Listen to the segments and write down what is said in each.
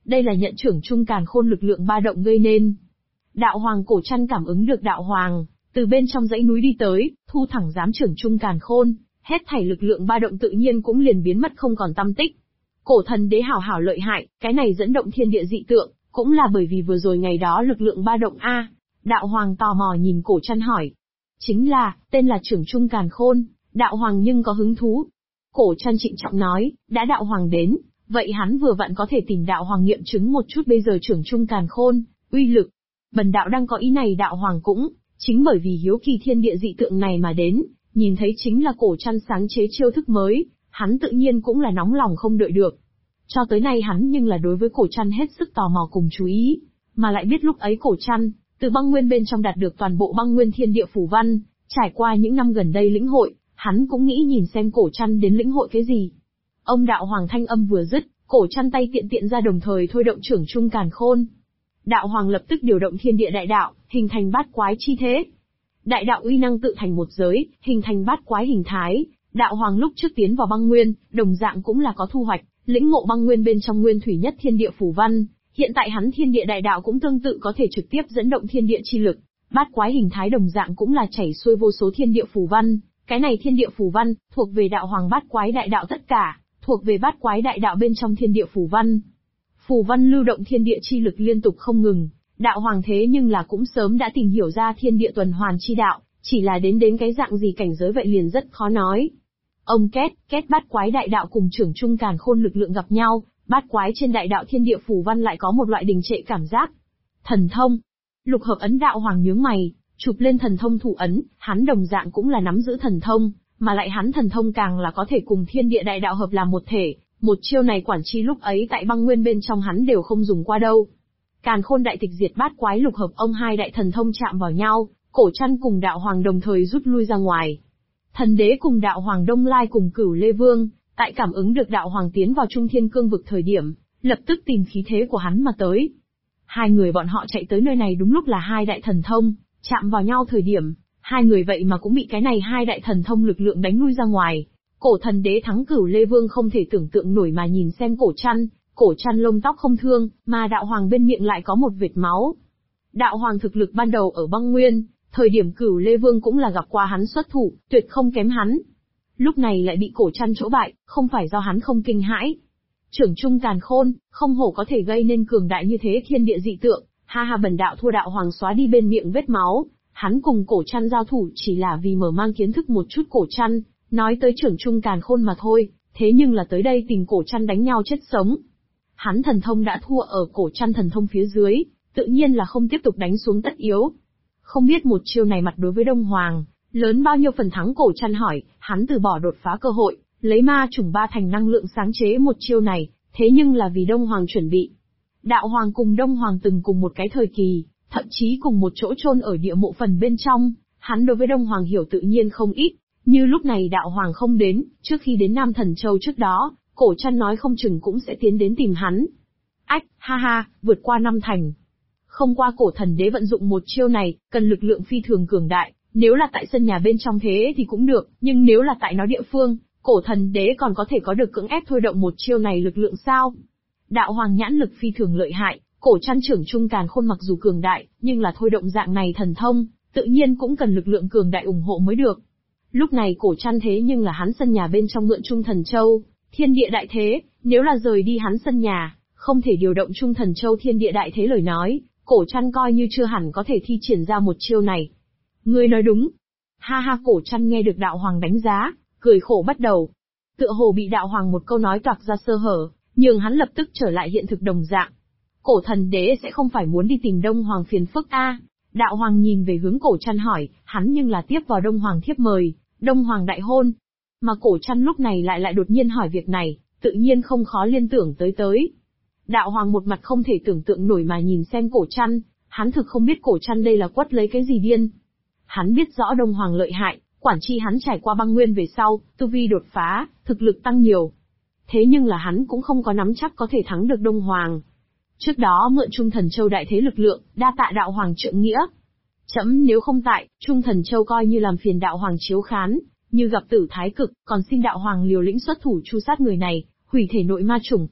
Đây là nhận trưởng trung càn khôn lực lượng ba động gây nên. Đạo hoàng cổ trăn cảm ứng được đạo hoàng, từ bên trong dãy núi đi tới, thu thẳng giám trưởng trung càn khôn, hết thảy lực lượng ba động tự nhiên cũng liền biến mất không còn tăm tích. Cổ thần đế hảo hảo lợi hại, cái này dẫn động thiên địa dị tượng, cũng là bởi vì vừa rồi ngày đó lực lượng ba động a. Đạo hoàng tò mò nhìn cổ trăn hỏi. Chính là, tên là trưởng trung càn khôn, đạo hoàng nhưng có hứng thú. Cổ trăn trịnh trọng nói, đã đạo hoàng đến, vậy hắn vừa vặn có thể tìm đạo hoàng nghiệm chứng một chút bây giờ trưởng trung càn khôn, uy lực. Bần đạo đang có ý này đạo hoàng cũng, chính bởi vì hiếu kỳ thiên địa dị tượng này mà đến, nhìn thấy chính là cổ trăn sáng chế chiêu thức mới, hắn tự nhiên cũng là nóng lòng không đợi được. Cho tới nay hắn nhưng là đối với cổ trăn hết sức tò mò cùng chú ý, mà lại biết lúc ấy cổ trăn, từ băng nguyên bên trong đạt được toàn bộ băng nguyên thiên địa phủ văn, trải qua những năm gần đây lĩnh hội, hắn cũng nghĩ nhìn xem cổ trăn đến lĩnh hội cái gì. Ông đạo hoàng thanh âm vừa dứt, cổ trăn tay tiện tiện ra đồng thời thôi động trưởng trung càn khôn. Đạo hoàng lập tức điều động thiên địa đại đạo, hình thành bát quái chi thế. Đại đạo uy năng tự thành một giới, hình thành bát quái hình thái. Đạo hoàng lúc trước tiến vào băng nguyên, đồng dạng cũng là có thu hoạch, lĩnh ngộ băng nguyên bên trong nguyên thủy nhất thiên địa phủ văn. Hiện tại hắn thiên địa đại đạo cũng tương tự có thể trực tiếp dẫn động thiên địa chi lực. Bát quái hình thái đồng dạng cũng là chảy xuôi vô số thiên địa phủ văn. Cái này thiên địa phủ văn, thuộc về đạo hoàng bát quái đại đạo tất cả, thuộc về bát quái đại đạo bên trong thiên địa phủ văn. Phủ văn lưu động thiên địa chi lực liên tục không ngừng, đạo hoàng thế nhưng là cũng sớm đã tìm hiểu ra thiên địa tuần hoàn chi đạo, chỉ là đến cái dạng gì cảnh giới vậy liền rất khó nói. Ông kết bát quái đại đạo cùng trưởng trung càn khôn lực lượng gặp nhau, bát quái trên đại đạo thiên địa phủ văn lại có một loại đình trệ cảm giác. Thần thông. Lục hợp ấn đạo hoàng nhướng mày, chụp lên thần thông thủ ấn, hắn đồng dạng cũng là nắm giữ thần thông, mà lại hắn thần thông càng là có thể cùng thiên địa đại đạo hợp làm một thể, một chiêu này quản chi lúc ấy tại băng nguyên bên trong hắn đều không dùng qua đâu. Càn khôn đại tịch diệt bát quái lục hợp ông hai đại thần thông chạm vào nhau, cổ trăn cùng đạo hoàng đồng thời rút lui ra ngoài. Thần đế cùng đạo hoàng Đông Lai cùng Cửu Lê Vương, tại cảm ứng được đạo hoàng tiến vào Trung Thiên Cương vực thời điểm, lập tức tìm khí thế của hắn mà tới. Hai người bọn họ chạy tới nơi này đúng lúc là hai đại thần thông, chạm vào nhau thời điểm, hai người vậy mà cũng bị cái này hai đại thần thông lực lượng đánh lui ra ngoài. Cổ thần đế thắng Cửu Lê Vương không thể tưởng tượng nổi mà nhìn xem cổ trăn lông tóc không thương, mà đạo hoàng bên miệng lại có một vệt máu. Đạo hoàng thực lực ban đầu ở băng nguyên, thời điểm Cửu Lê Vương cũng là gặp qua hắn xuất thủ, tuyệt không kém hắn. Lúc này lại bị cổ trăn chỗ bại, không phải do hắn không kinh hãi. Trưởng trung càn khôn, không hổ có thể gây nên cường đại như thế thiên địa dị tượng, ha ha bần đạo thua đạo hoàng xóa đi bên miệng vết máu, hắn cùng cổ trăn giao thủ chỉ là vì mở mang kiến thức một chút cổ trăn, nói tới trưởng trung càn khôn mà thôi, thế nhưng là tới đây tìm cổ trăn đánh nhau chết sống. Hắn thần thông đã thua ở cổ trăn thần thông phía dưới, tự nhiên là không tiếp tục đánh xuống tất yếu. Không biết một chiêu này mặt đối với Đông Hoàng, lớn bao nhiêu phần thắng cổ trăn hỏi, hắn từ bỏ đột phá cơ hội, lấy ma chủng ba thành năng lượng sáng chế một chiêu này, thế nhưng là vì Đông Hoàng chuẩn bị. Đạo Hoàng cùng Đông Hoàng từng cùng một cái thời kỳ, thậm chí cùng một chỗ chôn ở địa mộ phần bên trong, hắn đối với Đông Hoàng hiểu tự nhiên không ít, như lúc này Đạo Hoàng không đến, trước khi đến Nam Thần Châu trước đó, cổ trăn nói không chừng cũng sẽ tiến đến tìm hắn. Ách, ha ha, vượt qua năm thành. Không qua cổ thần đế vận dụng một chiêu này, cần lực lượng phi thường cường đại, nếu là tại sân nhà bên trong thế thì cũng được, nhưng nếu là tại nó địa phương, cổ thần đế còn có thể có được cưỡng ép thôi động một chiêu này lực lượng sao? Đạo hoàng nhãn lực phi thường lợi hại, cổ trăn trưởng trung càn khôn mặc dù cường đại, nhưng là thôi động dạng này thần thông, tự nhiên cũng cần lực lượng cường đại ủng hộ mới được. Lúc này cổ trăn thế nhưng là hắn sân nhà bên trong mượn Trung Thần Châu, thiên địa đại thế, nếu là rời đi hắn sân nhà, không thể điều động Trung Thần Châu thiên địa đại thế lời nói, cổ trăn coi như chưa hẳn có thể thi triển ra một chiêu này. Ngươi nói đúng. Ha ha cổ trăn nghe được đạo hoàng đánh giá, cười khổ bắt đầu. Tựa hồ bị đạo hoàng một câu nói toạc ra sơ hở, nhưng hắn lập tức trở lại hiện thực đồng dạng. Cổ thần đế sẽ không phải muốn đi tìm Đông Hoàng phiền phức a? Đạo hoàng nhìn về hướng cổ trăn hỏi, hắn nhưng là tiếp vào Đông Hoàng thiếp mời, Đông Hoàng đại hôn. Mà cổ trăn lúc này lại đột nhiên hỏi việc này, tự nhiên không khó liên tưởng tới. Đạo hoàng một mặt không thể tưởng tượng nổi mà nhìn xem cổ trăn, hắn thực không biết cổ trăn đây là quất lấy cái gì điên. Hắn biết rõ Đông Hoàng lợi hại, quản chi hắn trải qua băng nguyên về sau, tu vi đột phá, thực lực tăng nhiều. Thế nhưng là hắn cũng không có nắm chắc có thể thắng được Đông Hoàng. Trước đó mượn Trung Thần Châu đại thế lực lượng, đa tạ đạo hoàng trượng nghĩa. Chấm nếu không tại, Trung Thần Châu coi như làm phiền đạo hoàng chiếu khán, như gặp tử thái cực, còn xin đạo hoàng liều lĩnh xuất thủ tru sát người này, hủy thể nội ma chủng.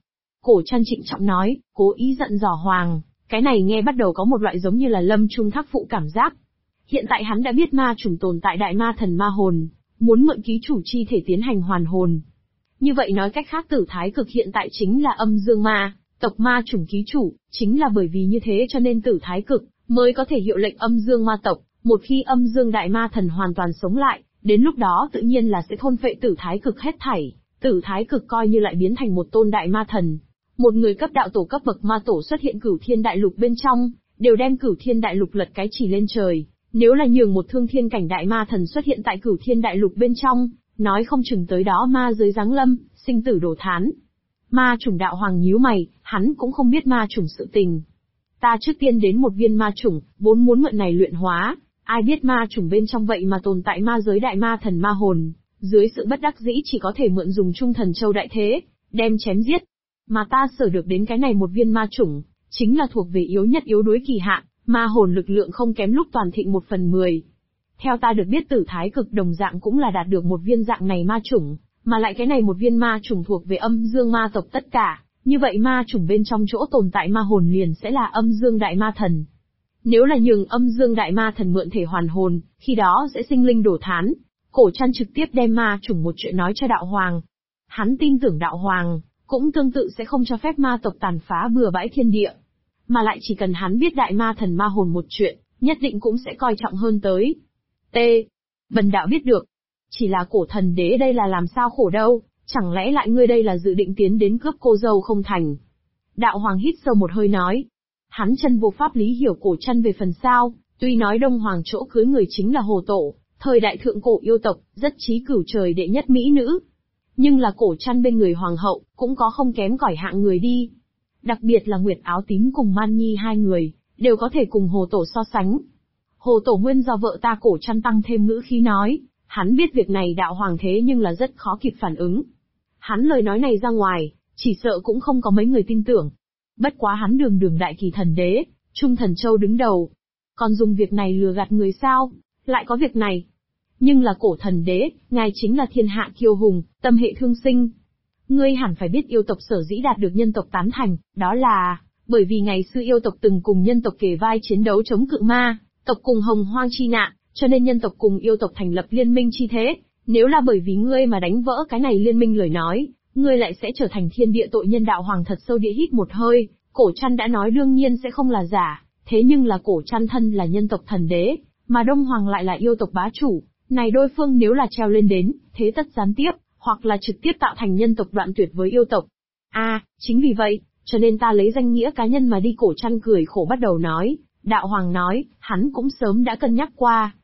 Cổ Trăn trịnh trọng nói, cố ý dặn dò Hoàng, cái này nghe bắt đầu có một loại giống như là lâm trung thác phụ cảm giác. Hiện tại hắn đã biết ma chủng tồn tại đại ma thần ma hồn, muốn mượn ký chủ chi thể tiến hành hoàn hồn. Như vậy nói cách khác Tử Thái Cực hiện tại chính là âm dương ma, tộc ma chủng ký chủ, chính là bởi vì như thế cho nên Tử Thái Cực mới có thể hiệu lệnh âm dương ma tộc, một khi âm dương đại ma thần hoàn toàn sống lại, đến lúc đó tự nhiên là sẽ thôn phệ Tử Thái Cực hết thảy, Tử Thái Cực coi như lại biến thành một tôn đại ma thần. Một người cấp đạo tổ cấp bậc ma tổ xuất hiện Cửu Thiên Đại Lục bên trong, đều đem Cửu Thiên Đại Lục lật cái chỉ lên trời, nếu là nhường một thương thiên cảnh đại ma thần xuất hiện tại Cửu Thiên Đại Lục bên trong, nói không chừng tới đó ma giới giáng lâm, sinh tử đổ thán. Ma chủng đạo hoàng nhíu mày, hắn cũng không biết ma chủng sự tình. Ta trước tiên đến một viên ma chủng, vốn muốn mượn này luyện hóa, ai biết ma chủng bên trong vậy mà tồn tại ma giới đại ma thần ma hồn, dưới sự bất đắc dĩ chỉ có thể mượn dùng Trung Thần Châu đại thế, đem chém giết. Mà ta sở được đến cái này một viên ma chủng, chính là thuộc về yếu nhất yếu đuối kỳ hạn, ma hồn lực lượng không kém lúc toàn thịnh 1/10. Theo ta được biết Tử Thái Cực đồng dạng cũng là đạt được một viên dạng này ma chủng, mà lại cái này một viên ma chủng thuộc về âm dương ma tộc tất cả, như vậy ma chủng bên trong chỗ tồn tại ma hồn liền sẽ là âm dương đại ma thần. Nếu là nhường âm dương đại ma thần mượn thể hoàn hồn, khi đó sẽ sinh linh đổ thán. Cổ Trăn trực tiếp đem ma chủng một chuyện nói cho đạo hoàng. Hắn tin tưởng đạo hoàng, cũng tương tự sẽ không cho phép ma tộc tàn phá bừa bãi thiên địa. Mà lại chỉ cần hắn biết đại ma thần ma hồn một chuyện, nhất định cũng sẽ coi trọng hơn tới. T. Bần đạo biết được. Chỉ là Cổ Thần Đế đây là làm sao khổ đâu, chẳng lẽ lại ngươi đây là dự định tiến đến cướp cô dâu không thành? Đạo hoàng hít sâu một hơi nói. Hắn chân vô pháp lý hiểu Cổ Trăn về phần sao, tuy nói Đông Hoàng chỗ cưới người chính là Hồ Tổ, thời đại thượng cổ yêu tộc, rất trí cửu trời đệ nhất mỹ nữ. Nhưng là Cổ Trăn bên người hoàng hậu, cũng có không kém cỏi hạng người đi. Đặc biệt là Nguyệt Áo Tím cùng Man Nhi hai người, đều có thể cùng Hồ Tổ so sánh. Hồ Tổ nguyên do vợ ta Cổ Trăn tăng thêm ngữ khí nói, hắn biết việc này đạo hoàng thế nhưng là rất khó kịp phản ứng. Hắn lời nói này ra ngoài, chỉ sợ cũng không có mấy người tin tưởng. Bất quá hắn đường đường đại kỳ thần đế, Trung Thần Châu đứng đầu. Còn dùng việc này lừa gạt người sao, lại có việc này. Nhưng là Cổ Thần Đế, ngài chính là thiên hạ kiêu hùng, tâm hệ thương sinh. Ngươi hẳn phải biết yêu tộc sở dĩ đạt được nhân tộc tán thành, đó là, bởi vì ngày xưa yêu tộc từng cùng nhân tộc kề vai chiến đấu chống cự ma, tộc cùng hồng hoang chi nạn, cho nên nhân tộc cùng yêu tộc thành lập liên minh chi thế. Nếu là bởi vì ngươi mà đánh vỡ cái này liên minh lời nói, ngươi lại sẽ trở thành thiên địa tội nhân. Đạo hoàng thật sâu địa hít một hơi, Cổ Trăn đã nói đương nhiên sẽ không là giả, thế nhưng là Cổ Trăn thân là nhân tộc thần đế, mà Đông Hoàng lại là yêu tộc bá chủ, này đôi phương nếu là treo lên đến, thế tất gián tiếp, hoặc là trực tiếp tạo thành nhân tộc đoạn tuyệt với yêu tộc. Chính vì vậy, cho nên ta lấy danh nghĩa cá nhân mà đi. Cổ Trăn cười khổ bắt đầu nói, đạo hoàng nói, hắn cũng sớm đã cân nhắc qua.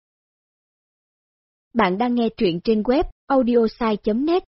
Bạn đang nghe truyện trên web audiosai.net.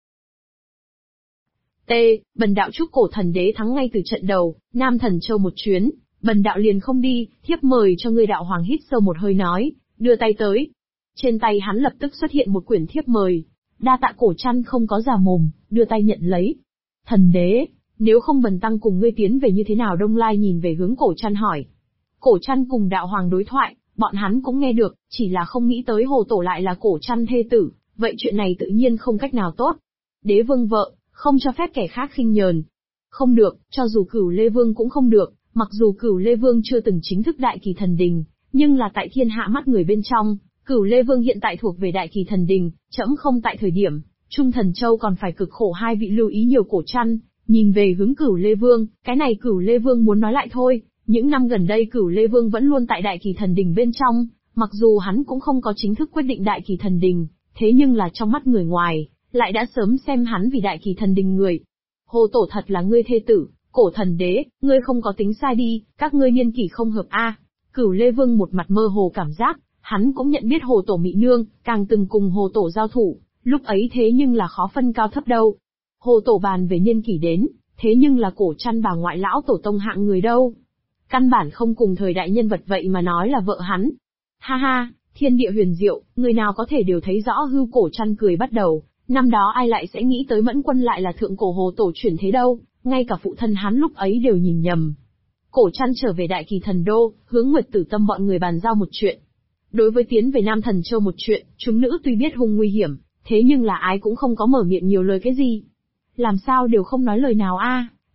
T. Bần đạo chúc Cổ Thần Đế thắng ngay từ trận đầu, Nam Thần Châu một chuyến, bần đạo liền không đi, thiếp mời cho ngươi. Đạo hoàng hít sâu một hơi nói, đưa tay tới. Trên tay hắn lập tức xuất hiện một quyển thiếp mời. Đa tạ. Cổ Trăn không có già mồm, đưa tay nhận lấy. Thần đế, nếu không bần tăng cùng ngươi tiến về như thế nào? Đông Lai nhìn về hướng Cổ Trăn hỏi. Cổ Trăn cùng đạo hoàng đối thoại, bọn hắn cũng nghe được, chỉ là không nghĩ tới Hồ Tổ lại là Cổ Trăn thê tử, vậy chuyện này tự nhiên không cách nào tốt. Đế vương vợ, không cho phép kẻ khác khinh nhờn. Không được, cho dù Cửu Lê Vương cũng không được, mặc dù Cửu Lê Vương chưa từng chính thức đại kỳ thần đình, nhưng là tại thiên hạ mắt người bên trong, Cửu Lê Vương hiện tại thuộc về đại kỳ thần đình, trẫm không tại thời điểm, Trung Thần Châu còn phải cực khổ hai vị lưu ý nhiều. Cổ Trăn nhìn về hướng Cửu Lê Vương, cái này Cửu Lê Vương muốn nói lại thôi, những năm gần đây Cửu Lê Vương vẫn luôn tại đại kỳ thần đình bên trong, mặc dù hắn cũng không có chính thức quyết định đại kỳ thần đình, thế nhưng là trong mắt người ngoài, lại đã sớm xem hắn vì đại kỳ thần đình người. Hồ Tổ thật là ngươi thê tử, Cổ Thần Đế, ngươi không có tính sai đi, các ngươi niên kỷ không hợp Cửu Lê Vương một mặt mơ hồ cảm giác, hắn cũng nhận biết Hồ Tổ mỹ nương, càng từng cùng Hồ Tổ giao thủ, lúc ấy thế nhưng là khó phân cao thấp đâu. Hồ Tổ bàn về niên kỷ đến, thế nhưng là Cổ Trăn bà ngoại lão tổ tông hạng người đâu. Căn bản không cùng thời đại nhân vật vậy mà nói là vợ hắn. Ha ha, thiên địa huyền diệu, người nào có thể đều thấy rõ hưu. Cổ Trăn cười bắt đầu, năm đó ai lại sẽ nghĩ tới Mẫn Quân lại là thượng cổ Hồ Tổ chuyển thế đâu, ngay cả phụ thân hắn lúc ấy đều nhìn nhầm. Cổ Trăn trở về đại kỳ thần đô, hướng Nguyệt Tử Tâm bọn người bàn giao một chuyện. Đối với tiến về Nam Thần Châu một chuyện, chúng nữ tuy biết hung nguy hiểm, thế nhưng là ai cũng không có mở miệng nhiều lời cái gì. Làm sao đều không nói lời nào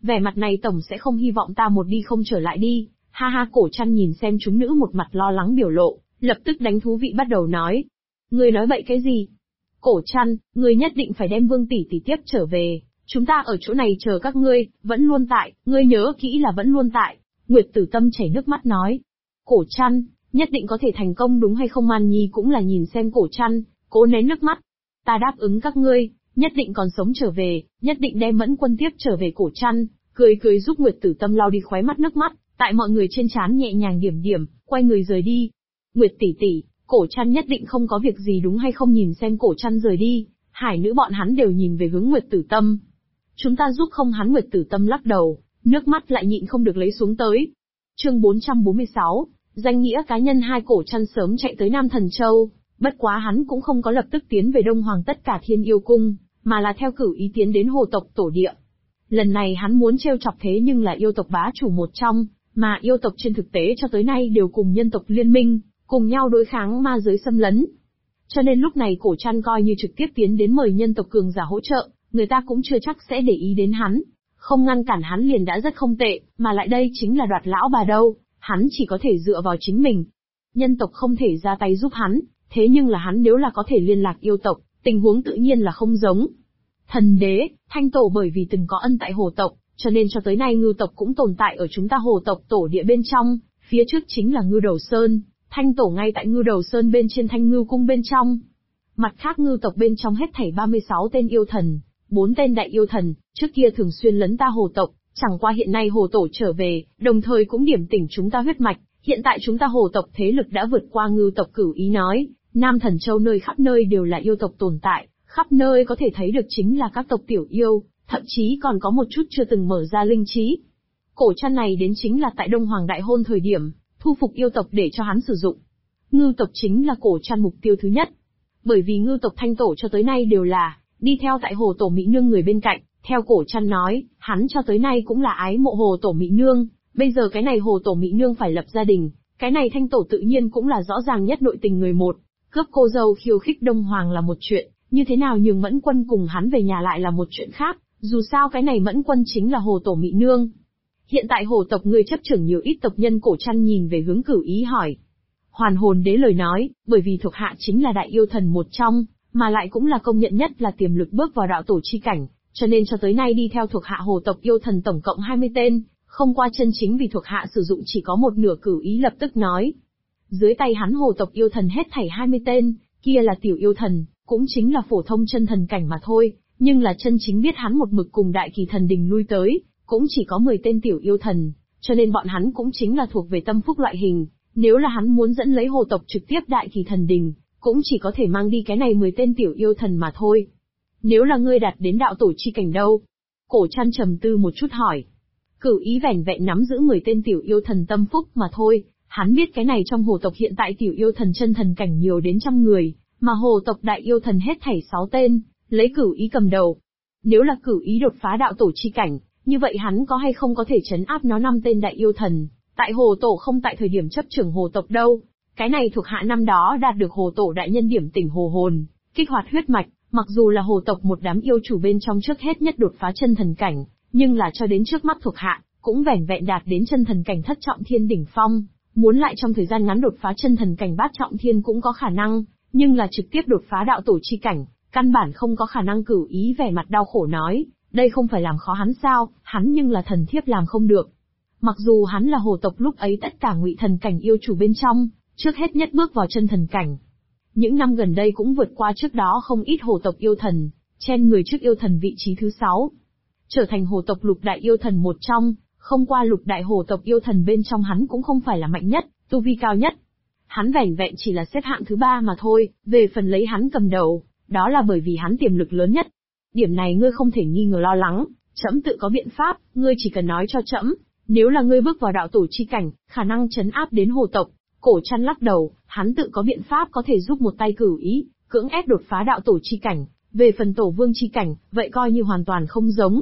Vẻ mặt này tổng sẽ không hy vọng ta một đi không trở lại đi. Ha ha, Cổ Trăn nhìn xem chúng nữ một mặt lo lắng biểu lộ, lập tức đánh thú vị bắt đầu nói. Ngươi nói vậy cái gì? Cổ Trăn, ngươi nhất định phải đem Vương tỷ tỷ tiếp trở về, chúng ta ở chỗ này chờ các ngươi, vẫn luôn tại, ngươi nhớ kỹ là vẫn luôn tại. Nguyệt Tử Tâm chảy nước mắt nói. Cổ Trăn, nhất định có thể thành công đúng hay không? Man Nhi cũng là nhìn xem Cổ Trăn, cố nén nước mắt. Ta đáp ứng các ngươi, nhất định còn sống trở về, nhất định đem Mẫn Quân tiếp trở về. Cổ Trăn cười cười giúp Nguyệt Tử Tâm lau đi khóe mắt nước mắt, tại mọi người trên trán nhẹ nhàng điểm điểm, quay người rời đi. Nguyệt tỷ tỷ, Cổ Trăn nhất định không có việc gì đúng hay không? Nhìn xem Cổ Trăn rời đi, Hải nữ bọn hắn đều nhìn về hướng Nguyệt Tử Tâm. Chúng ta giúp không hắn? Nguyệt Tử Tâm lắc đầu, nước mắt lại nhịn không được lấy xuống tới. Chương 446, danh nghĩa cá nhân. Hai Cổ Trăn sớm chạy tới Nam Thần Châu, bất quá hắn cũng không có lập tức tiến về Đông Hoàng Tất Cả Thiên Yêu Cung, mà là theo cửu ý tiến đến hồ tộc tổ địa. Lần này hắn muốn trêu chọc thế nhưng là yêu tộc bá chủ một trong, mà yêu tộc trên thực tế cho tới nay đều cùng nhân tộc liên minh, cùng nhau đối kháng ma giới xâm lấn. Cho nên lúc này Cổ Trăn coi như trực tiếp tiến đến mời nhân tộc cường giả hỗ trợ, người ta cũng chưa chắc sẽ để ý đến hắn. Không ngăn cản hắn liền đã rất không tệ, mà lại đây chính là đoạt lão bà đâu, hắn chỉ có thể dựa vào chính mình. Nhân tộc không thể ra tay giúp hắn, thế nhưng là hắn nếu là có thể liên lạc yêu tộc, tình huống tự nhiên là không giống. Thần đế, Thanh Tổ bởi vì từng có ân tại hồ tộc, cho nên cho tới nay ngưu tộc cũng tồn tại ở chúng ta hồ tộc tổ địa bên trong, phía trước chính là Ngưu Đầu Sơn, Thanh Tổ ngay tại Ngưu Đầu Sơn bên trên Thanh Ngưu Cung bên trong. Mặt khác ngưu tộc bên trong hết thảy 36 tên yêu thần, 4 tên đại yêu thần, trước kia thường xuyên lấn ta hồ tộc, chẳng qua hiện nay hồ tổ trở về, đồng thời cũng điểm tỉnh chúng ta huyết mạch, hiện tại chúng ta hồ tộc thế lực đã vượt qua ngưu tộc. Cửu ý nói, Nam Thần Châu nơi khắp nơi đều là yêu tộc tồn tại, khắp nơi có thể thấy được chính là các tộc tiểu yêu, thậm chí còn có một chút chưa từng mở ra linh trí. Cổ Trăn này đến chính là tại Đông Hoàng Đại Hôn thời điểm, thu phục yêu tộc để cho hắn sử dụng. Ngưu tộc chính là Cổ Trăn mục tiêu thứ nhất. Bởi vì ngưu tộc Thanh Tổ cho tới nay đều là đi theo tại hồ tổ Mỹ Nương người bên cạnh, theo Cổ Trăn nói, hắn cho tới nay cũng là ái mộ hồ tổ Mỹ Nương, bây giờ cái này hồ tổ Mỹ Nương phải lập gia đình, cái này Thanh Tổ tự nhiên cũng là rõ ràng nhất nội tình người một, cướp cô dâu khiêu khích Đông Hoàng là một chuyện, như thế nào nhường Mẫn Quân cùng hắn về nhà lại là một chuyện khác, dù sao cái này Mẫn Quân chính là hồ tổ Mỹ Nương. Hiện tại hồ tộc người chấp trưởng nhiều ít tộc nhân? Cổ Trăn nhìn về hướng Cửu ý hỏi. Hoàn Hồn Đế lời nói, bởi vì thuộc hạ chính là đại yêu thần một trong, mà lại cũng là công nhận nhất là tiềm lực bước vào đạo tổ chi cảnh, cho nên cho tới nay đi theo thuộc hạ hồ tộc yêu thần tổng cộng 20 tên, không qua chân chính vì thuộc hạ sử dụng chỉ có một nửa. Cửu ý lập tức nói. Dưới tay hắn hồ tộc yêu thần hết thảy 20 tên, kia là tiểu yêu thần, cũng chính là phổ thông chân thần cảnh mà thôi, nhưng là chân chính biết hắn một mực cùng đại kỳ thần đình lui tới, cũng chỉ có 10 tên tiểu yêu thần, cho nên bọn hắn cũng chính là thuộc về tâm phúc loại hình. Nếu là hắn muốn dẫn lấy hồ tộc trực tiếp đại kỳ thần đình, cũng chỉ có thể mang đi cái này 10 tên tiểu yêu thần mà thôi. Nếu là ngươi đạt đến đạo tổ chi cảnh đâu? Cổ Trăn trầm tư một chút hỏi. Cửu ý vẻn vẹn nắm giữ 10 tên tiểu yêu thần tâm phúc mà thôi, hắn biết cái này trong hồ tộc hiện tại tiểu yêu thần chân thần cảnh nhiều đến 100 người, mà hồ tộc đại yêu thần hết thảy 6 tên, lấy Cửu ý cầm đầu. Nếu là Cửu ý đột phá đạo tổ chi cảnh, như vậy hắn có hay không có thể trấn áp nó 5 tên đại yêu thần? Tại hồ tổ không tại thời điểm chấp trưởng hồ tộc đâu, cái này thuộc hạ năm đó đạt được hồ tổ đại nhân điểm tỉnh hồ hồn, kích hoạt huyết mạch, mặc dù là hồ tộc một đám yêu chủ bên trong trước hết nhất đột phá chân thần cảnh, nhưng là cho đến trước mắt thuộc hạ, cũng vẻn vẹn đạt đến chân thần cảnh thất trọng thiên đỉnh phong, muốn lại trong thời gian ngắn đột phá chân thần cảnh bát trọng thiên cũng có khả năng, nhưng là trực tiếp đột phá đạo tổ chi cảnh, căn bản không có khả năng. Cửu ý vẻ mặt đau khổ nói, đây không phải làm khó hắn sao, hắn nhưng là thần thiếp làm không được. Mặc dù hắn là hồ tộc lúc ấy tất cả ngụy thần cảnh yêu chủ bên trong, trước hết nhất bước vào chân thần cảnh. Những năm gần đây cũng vượt qua trước đó không ít hồ tộc yêu thần, chen người trước yêu thần vị trí thứ 6. Trở thành hồ tộc lục đại yêu thần một trong, không qua lục đại hồ tộc yêu thần bên trong hắn cũng không phải là mạnh nhất, tu vi cao nhất. Hắn vẻn vẹn chỉ là xếp hạng thứ 3 mà thôi, về phần lấy hắn cầm đầu, đó là bởi vì hắn tiềm lực lớn nhất. Điểm này ngươi không thể nghi ngờ lo lắng, trẫm tự có biện pháp, ngươi chỉ cần nói cho trẫm. Nếu là ngươi bước vào đạo tổ chi cảnh, khả năng trấn áp đến hồ tộc. Cổ Trăn lắc đầu, hắn tự có biện pháp có thể giúp một tay Cửu ý, cưỡng ép đột phá đạo tổ chi cảnh. Về phần tổ vương chi cảnh, vậy coi như hoàn toàn không giống.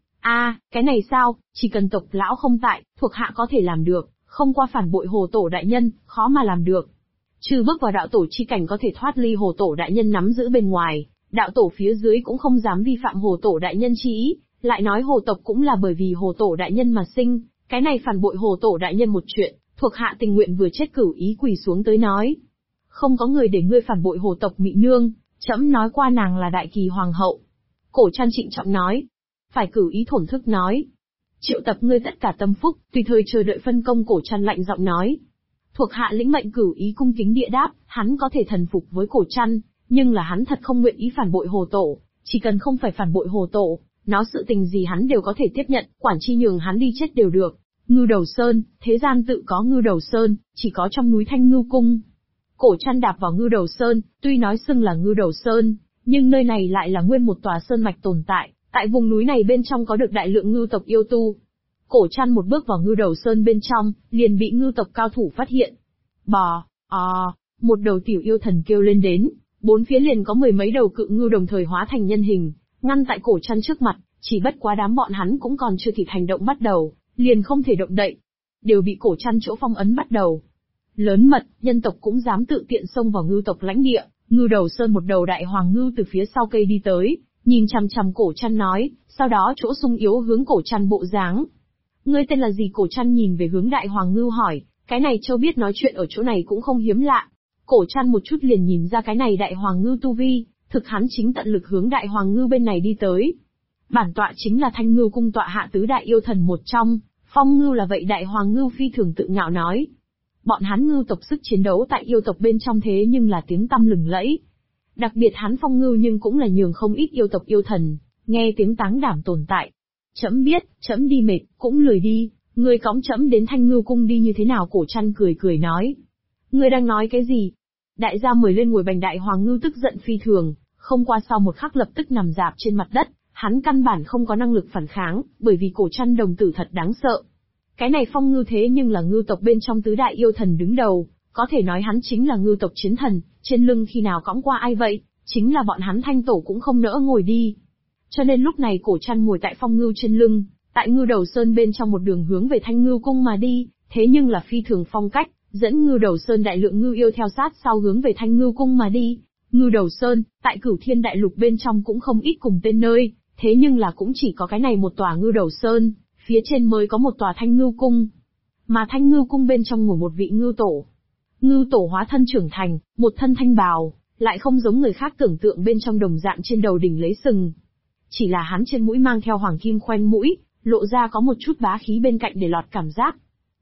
Cái này sao, chỉ cần tộc lão không tại, thuộc hạ có thể làm được, không qua phản bội hồ tổ đại nhân, khó mà làm được. Trừ bước vào đạo tổ chi cảnh có thể thoát ly hồ tổ đại nhân nắm giữ bên ngoài, đạo tổ phía dưới cũng không dám vi phạm hồ tổ đại nhân chi ý, lại nói hồ tộc cũng là bởi vì hồ tổ đại nhân mà sinh, cái này phản bội hồ tổ đại nhân một chuyện, thuộc hạ tình nguyện vừa chết cửu ý quỳ xuống tới nói. Không có người để ngươi phản bội hồ tộc Mị Nương, trẫm nói qua nàng là đại kỳ hoàng hậu. Cổ Trăn trịnh trọng nói. Phải cửu ý thổn thức nói. Triệu tập ngươi tất cả tâm phúc, tùy thời chờ đợi phân công. Cổ Trăn lạnh giọng nói. Thuộc hạ lĩnh mệnh. Cửu ý cung kính địa đáp, hắn có thể thần phục với Cổ Trăn, nhưng là hắn thật không nguyện ý phản bội hồ tổ, chỉ cần không phải phản bội hồ tổ, nó sự tình gì hắn đều có thể tiếp nhận, quản chi nhường hắn đi chết đều được. Ngưu Đầu Sơn, thế gian tự có Ngưu Đầu Sơn, chỉ có trong núi Thanh Ngưu Cung. Cổ Trăn đạp vào Ngưu Đầu Sơn, tuy nói xưng là Ngưu Đầu Sơn, nhưng nơi này lại là nguyên một tòa sơn mạch tồn tại, tại vùng núi này bên trong có được đại lượng ngưu tộc yêu tu. Cổ Trăn một bước vào Ngưu Đầu Sơn bên trong, liền bị ngưu tộc cao thủ phát hiện. Một đầu tiểu yêu thần kêu lên đến, bốn phía liền có mười mấy đầu cự ngưu đồng thời hóa thành nhân hình, ngăn tại Cổ Trăn trước mặt, chỉ bất quá đám bọn hắn cũng còn chưa kịp hành động bắt đầu, liền không thể động đậy, đều bị Cổ Trăn chỗ phong ấn bắt đầu. Lớn mật, nhân tộc cũng dám tự tiện xông vào ngưu tộc lãnh địa. Ngưu Đầu Sơn một đầu đại hoàng ngưu từ phía sau cây đi tới, nhìn chằm chằm Cổ Trăn nói, sau đó chỗ sung yếu hướng Cổ Trăn bộ dáng. Ngươi tên là gì? Cổ Trăn nhìn về hướng đại hoàng ngưu hỏi, cái này châu biết nói chuyện ở chỗ này cũng không hiếm lạ. Cổ Trăn một chút liền nhìn ra cái này đại hoàng ngưu tu vi, thực hắn chính tận lực hướng đại hoàng ngưu bên này đi tới. Bản tọa chính là Thanh Ngưu cung tọa hạ tứ đại yêu thần một trong, Phong Ngưu là vậy. Đại hoàng ngưu phi thường tự ngạo nói. Bọn hắn ngưu tộc sức chiến đấu tại yêu tộc bên trong thế nhưng là tiếng tăm lừng lẫy. Đặc biệt hắn Phong Ngưu nhưng cũng là nhường không ít yêu tộc yêu thần, nghe tiếng táng đảm tồn tại. Trẫm biết, trẫm đi mệt, cũng lười đi, ngươi cõng trẫm đến Thanh Ngưu cung đi như thế nào? Cổ Trăn cười cười nói. Ngươi đang nói cái gì? Đại gia mời lên ngồi bành. Đại hoàng ngưu tức giận phi thường, không qua sau một khắc lập tức nằm rạp trên mặt đất, hắn căn bản không có năng lực phản kháng, bởi vì Cổ Trăn đồng tử thật đáng sợ. Cái này Phong Ngưu thế nhưng là ngưu tộc bên trong tứ đại yêu thần đứng đầu, có thể nói hắn chính là ngưu tộc chiến thần, trên lưng khi nào cõng qua ai vậy, chính là bọn hắn Thanh tổ cũng không nỡ ngồi đi. Cho nên lúc này Cổ Trăn ngồi tại Phong Ngưu trên lưng, tại Ngưu Đầu Sơn bên trong một đường hướng về Thanh Ngưu cung mà đi, thế nhưng là phi thường phong cách, dẫn Ngưu Đầu Sơn đại lượng ngưu yêu theo sát sau hướng về Thanh Ngưu cung mà đi. Ngưu Đầu Sơn, tại Cửu Thiên đại lục bên trong cũng không ít cùng tên nơi, thế nhưng là cũng chỉ có cái này một tòa Ngưu Đầu Sơn, phía trên mới có một tòa Thanh Ngưu cung. Mà Thanh Ngưu cung bên trong ngồi một vị ngưu tổ. Ngưu tổ hóa thân trưởng thành, một thân thanh bào, lại không giống người khác tưởng tượng bên trong đồng dạng trên đầu đỉnh lấy sừng. Chỉ là hắn trên mũi mang theo hoàng kim khoen mũi, lộ ra có một chút bá khí bên cạnh để lọt cảm giác.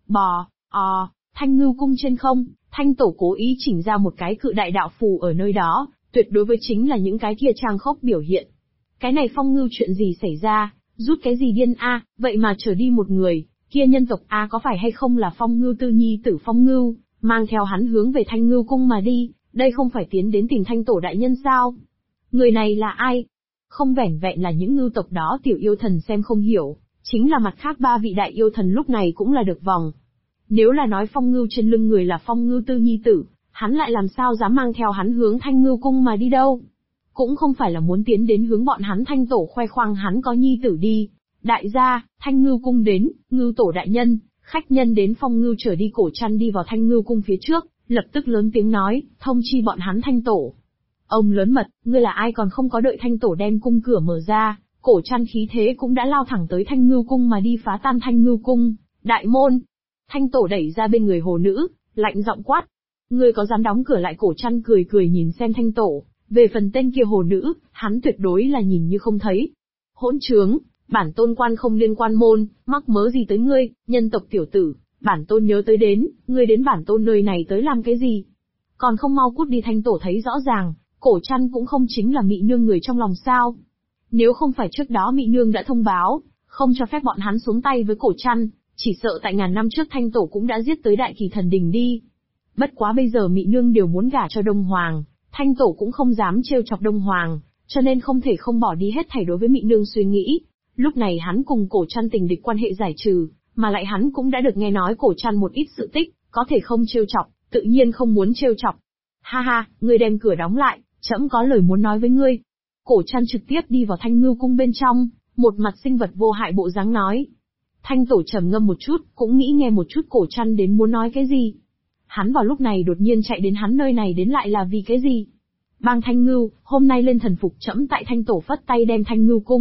Thanh Ngưu cung trên không, Thanh tổ cố ý chỉnh ra một cái cự đại đạo phù ở nơi đó, tuyệt đối với chính là những cái kia trang khốc biểu hiện. Cái này Phong Ngưu chuyện gì xảy ra, rút cái gì điên a, vậy mà trở đi một người, kia nhân tộc a có phải hay không là Phong Ngưu tư nhi tử Phong Ngưu, mang theo hắn hướng về Thanh Ngưu cung mà đi, đây không phải tiến đến tìm Thanh tổ đại nhân sao? Người này là ai? Không vẻn vẹn là những ngưu tộc đó tiểu yêu thần xem không hiểu, chính là mặt khác ba vị đại yêu thần lúc này cũng là được vòng. Nếu là nói Phong Ngưu trên lưng người là Phong Ngưu tư nhi tử, hắn lại làm sao dám mang theo hắn hướng Thanh Ngưu cung mà đi đâu? Cũng không phải là muốn tiến đến hướng bọn hắn Thanh tổ khoe khoang hắn có nhi tử đi. Đại gia, Thanh Ngưu cung đến, Ngưu tổ đại nhân, khách nhân đến. Phong Ngưu trở đi. Cổ Trăn đi vào Thanh Ngưu cung phía trước, lập tức lớn tiếng nói, thông chi bọn hắn Thanh tổ. Ông lớn mật, ngươi là ai? Còn không có đợi Thanh tổ đem cung cửa mở ra, Cổ Trăn khí thế cũng đã lao thẳng tới Thanh Ngưu cung mà đi, phá tan Thanh Ngưu cung đại môn. Thanh tổ đẩy ra bên người hồ nữ, lạnh giọng quát, ngươi có dám đóng cửa lại? Cổ Trăn cười cười nhìn xem Thanh tổ, về phần tên kia hồ nữ, hắn tuyệt đối là nhìn như không thấy. Hỗn trướng, bản tôn quan không liên quan môn, mắc mớ gì tới ngươi, nhân tộc tiểu tử, bản tôn nhớ tới đến, ngươi đến bản tôn nơi này tới làm cái gì? Còn không mau cút đi. Thanh tổ thấy rõ ràng, Cổ Trăn cũng không chính là Mị Nương người trong lòng sao? Nếu không phải trước đó Mị Nương đã thông báo, không cho phép bọn hắn xuống tay với Cổ Trăn, chỉ sợ tại ngàn năm trước Thanh tổ cũng đã giết tới Đại Kỳ Thần Đình đi. Bất quá bây giờ Mị Nương đều muốn gả cho Đông Hoàng, Thanh tổ cũng không dám trêu chọc Đông Hoàng, cho nên không thể không bỏ đi hết thảy đối với Mị Nương suy nghĩ. Lúc này hắn cùng Cổ Trăn tình địch quan hệ giải trừ, mà lại hắn cũng đã được nghe nói Cổ Trăn một ít sự tích, có thể không trêu chọc, tự nhiên không muốn trêu chọc. Ha ha, ngươi đem cửa đóng lại, trẫm có lời muốn nói với ngươi. Cổ Trăn trực tiếp đi vào Thanh Ngưu cung bên trong, một mặt sinh vật vô hại bộ dáng nói. Thanh tổ trầm ngâm một chút, cũng nghĩ nghe một chút Cổ Trăn đến muốn nói cái gì. Hắn vào lúc này đột nhiên chạy đến hắn nơi này đến lại là vì cái gì? Bang Thanh Ngưu, hôm nay lên thần phục trẫm. Tại Thanh tổ phất tay đem Thanh Ngưu cung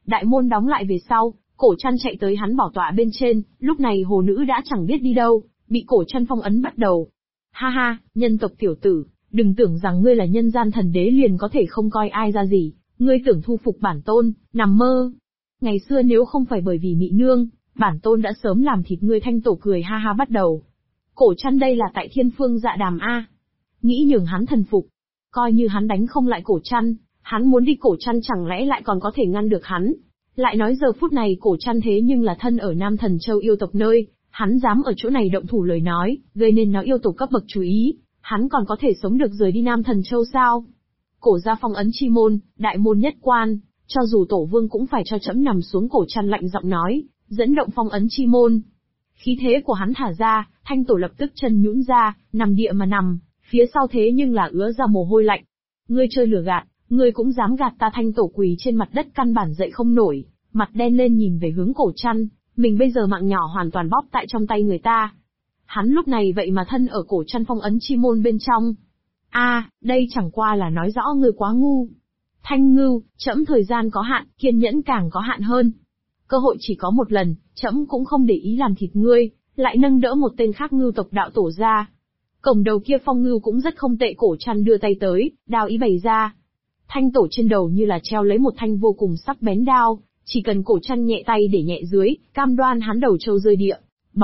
Đại môn đóng lại về sau, Cổ Trăn chạy tới hắn bảo tọa bên trên, lúc này hồ nữ đã chẳng biết đi đâu, bị Cổ Trăn phong ấn bắt đầu. Ha ha, nhân tộc tiểu tử, đừng tưởng rằng ngươi là nhân gian thần đế liền có thể không coi ai ra gì, ngươi tưởng thu phục bản tôn, nằm mơ. Ngày xưa nếu không phải bởi vì Mị Nương, bản tôn đã sớm làm thịt ngươi. Thanh Tổ cười ha ha bắt đầu. Cổ Trăn đây là tại Thiên Phương Dạ Đàm a, nghĩ nhường hắn thần phục. Coi như hắn đánh không lại Cổ Trăn, hắn muốn đi Cổ Trăn chẳng lẽ lại còn có thể ngăn được hắn. Lại nói giờ phút này Cổ Trăn thế nhưng là thân ở Nam Thần Châu yêu tộc nơi, hắn dám ở chỗ này động thủ lời nói, gây nên nó yêu tộc cấp bậc chú ý, hắn còn có thể sống được rời đi Nam Thần Châu sao? Cổ gia phong ấn chi môn, đại môn nhất quan, cho dù tổ vương cũng phải cho trẫm nằm xuống. Cổ Trăn lạnh giọng nói, dẫn động phong ấn chi môn. Khí thế của hắn thả ra, Thanh Tổ lập tức chân nhũn ra, nằm địa mà nằm, phía sau thế nhưng là ứa ra mồ hôi lạnh. Ngươi chơi lửa gạt, ngươi cũng dám gạt ta? Thanh Tổ quỳ trên mặt đất căn bản dậy không nổi, mặt đen lên nhìn về hướng Cổ Trăn, mình bây giờ mạng nhỏ hoàn toàn bóp tại trong tay người ta. Hắn lúc này vậy mà thân ở Cổ Trăn phong ấn chi môn bên trong. Đây chẳng qua là nói rõ ngươi quá ngu. Thanh Ngưu, trẫm thời gian có hạn, kiên nhẫn càng có hạn hơn. Cơ hội chỉ có một lần, trẫm cũng không để ý làm thịt ngươi, lại nâng đỡ một tên khác Ngưu tộc đạo tổ ra. Cổng đầu kia Phong Ngưu cũng rất không tệ. Cổ Trăn đưa tay tới, đao ý bày ra. Thanh Tổ trên đầu như là treo lấy một thanh vô cùng sắc bén đao, chỉ cần Cổ Trăn nhẹ tay để nhẹ dưới, cam đoan hắn đầu trâu rơi địa.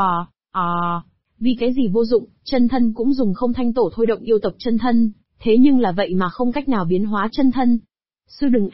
Vì cái gì vô dụng, chân thân cũng dùng không. Thanh Tổ thôi động yêu tộc chân thân, thế nhưng là vậy mà không cách nào biến hóa chân thân. Sư đừng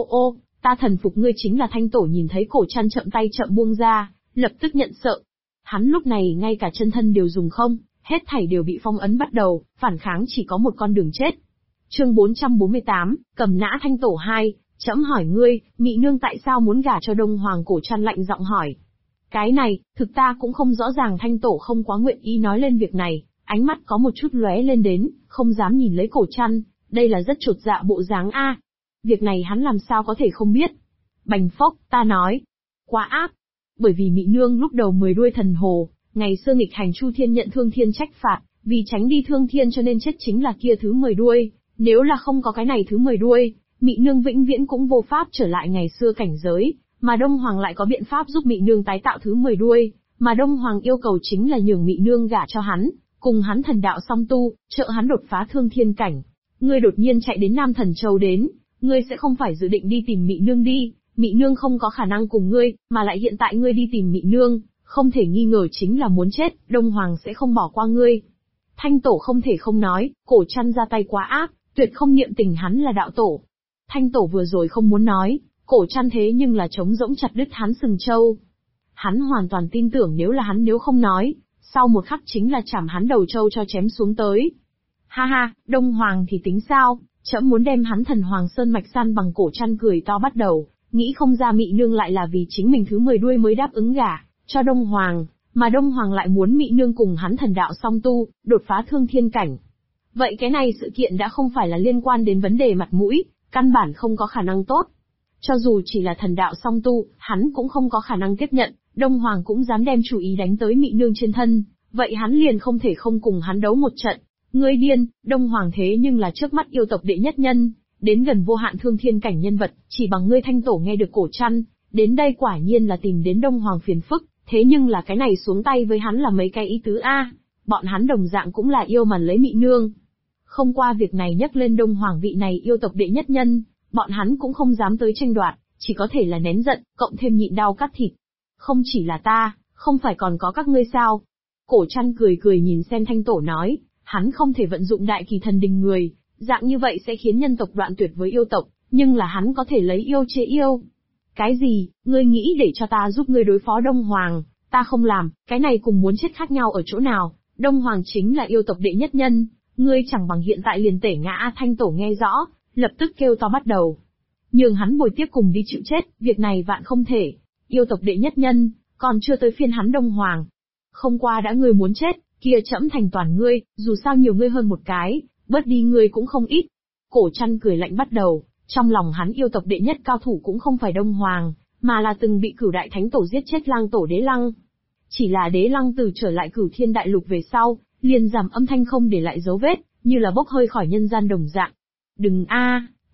ta thần phục ngươi. Chính là Thanh Tổ nhìn thấy Cổ Trăn chậm tay chậm buông ra, lập tức nhận sợ. Hắn lúc này ngay cả chân thân đều dùng không, hết thảy đều bị phong ấn bắt đầu, phản kháng chỉ có một con đường chết. Chương 448, cầm nã Thanh Tổ 2, trẫm hỏi ngươi, Mị Nương tại sao muốn gả cho Đông Hoàng? Cổ Trăn lạnh giọng hỏi. Cái này, thực ta cũng không rõ ràng. Thanh Tổ không quá nguyện ý nói lên việc này, ánh mắt có một chút lóe lên đến, không dám nhìn lấy Cổ Trăn, đây là rất chột dạ bộ dáng a. Việc này hắn làm sao có thể không biết. Bành phốc, ta nói. Quá áp. Bởi vì Mị Nương lúc đầu 10 đuôi thần hồ, ngày xưa nghịch hành Chu Thiên nhận Thương Thiên trách phạt, vì tránh đi Thương Thiên cho nên chết chính là kia thứ 10 đuôi, nếu là không có cái này thứ 10 đuôi, Mị Nương vĩnh viễn cũng vô pháp trở lại ngày xưa cảnh giới, mà Đông Hoàng lại có biện pháp giúp Mị Nương tái tạo thứ 10 đuôi, mà Đông Hoàng yêu cầu chính là nhường Mị Nương gả cho hắn, cùng hắn thần đạo song tu, trợ hắn đột phá Thương Thiên cảnh. Ngươi đột nhiên chạy đến Nam Thần Châu đến, ngươi sẽ không phải dự định đi tìm Mị Nương đi, Mị Nương không có khả năng cùng ngươi, mà lại hiện tại ngươi đi tìm Mị Nương, không thể nghi ngờ chính là muốn chết, Đông Hoàng sẽ không bỏ qua ngươi. Thanh Tổ không thể không nói, Cổ Trăn ra tay quá ác, tuyệt không niệm tình hắn là đạo tổ. Thanh Tổ vừa rồi không muốn nói, Cổ Trăn thế nhưng là trống rỗng chặt đứt hắn sừng trâu. Hắn hoàn toàn tin tưởng nếu không nói, sau một khắc chính là chảm hắn đầu trâu cho chém xuống tới. Ha ha, Đông Hoàng thì tính sao, trẫm muốn đem hắn Thần Hoàng Sơn mạch san bằng. Cổ Trăn cười to bắt đầu, nghĩ không ra Mị Nương lại là vì chính mình thứ 10 đuôi mới đáp ứng gả cho Đông Hoàng, mà Đông Hoàng lại muốn Mị Nương cùng hắn thần đạo song tu, đột phá Thương Thiên cảnh. Vậy cái này sự kiện đã không phải là liên quan đến vấn đề mặt mũi, căn bản không có khả năng tốt. Cho dù chỉ là thần đạo song tu, hắn cũng không có khả năng tiếp nhận, Đông Hoàng cũng dám đem chủ ý đánh tới Mị Nương trên thân, vậy hắn liền không thể không cùng hắn đấu một trận. Ngươi điên, Đông Hoàng thế nhưng là trước mắt yêu tộc đệ nhất nhân, đến gần vô hạn Thương Thiên cảnh nhân vật, chỉ bằng ngươi Thanh Tổ nghe được Cổ Trăn, đến đây quả nhiên là tìm đến Đông Hoàng phiền phức, thế nhưng là cái này xuống tay với hắn là mấy cái ý tứ a, bọn hắn đồng dạng cũng là yêu mà lấy Mị Nương. Không qua việc này nhắc lên Đông Hoàng vị này yêu tộc đệ nhất nhân, bọn hắn cũng không dám tới tranh đoạt, chỉ có thể là nén giận, cộng thêm nhịn đau cắt thịt. Không chỉ là ta, không phải còn có các ngươi sao? Cổ Trăn cười cười nhìn xem Thanh Tổ nói, hắn không thể vận dụng đại kỳ thần đình người, dạng như vậy sẽ khiến nhân tộc đoạn tuyệt với yêu tộc, nhưng là hắn có thể lấy yêu chế yêu. Cái gì, ngươi nghĩ để cho ta giúp ngươi đối phó Đông Hoàng, ta không làm, cái này cùng muốn chết khác nhau ở chỗ nào, Đông Hoàng chính là yêu tộc đệ nhất nhân, ngươi chẳng bằng hiện tại liền tể ngã. Thanh Tổ nghe rõ, lập tức kêu to bắt đầu. Nhường hắn bồi tiếp cùng đi chịu chết, việc này vạn không thể, yêu tộc đệ nhất nhân, còn chưa tới phiên hắn Đông Hoàng. Không qua đã ngươi muốn chết, kia trẫm thành toàn ngươi, dù sao nhiều ngươi hơn một cái, bớt đi ngươi cũng không ít. Cổ Trăn cười lạnh bắt đầu, trong lòng hắn yêu tộc đệ nhất cao thủ cũng không phải Đông Hoàng, mà là từng bị Cửu Đại Thánh Tổ giết chết Lang Tổ Đế Lăng. Chỉ là Đế Lăng từ trở lại Cửu Thiên Đại Lục về sau, liền giảm âm thanh không để lại dấu vết, như là bốc hơi khỏi nhân gian đồng dạng. Đừng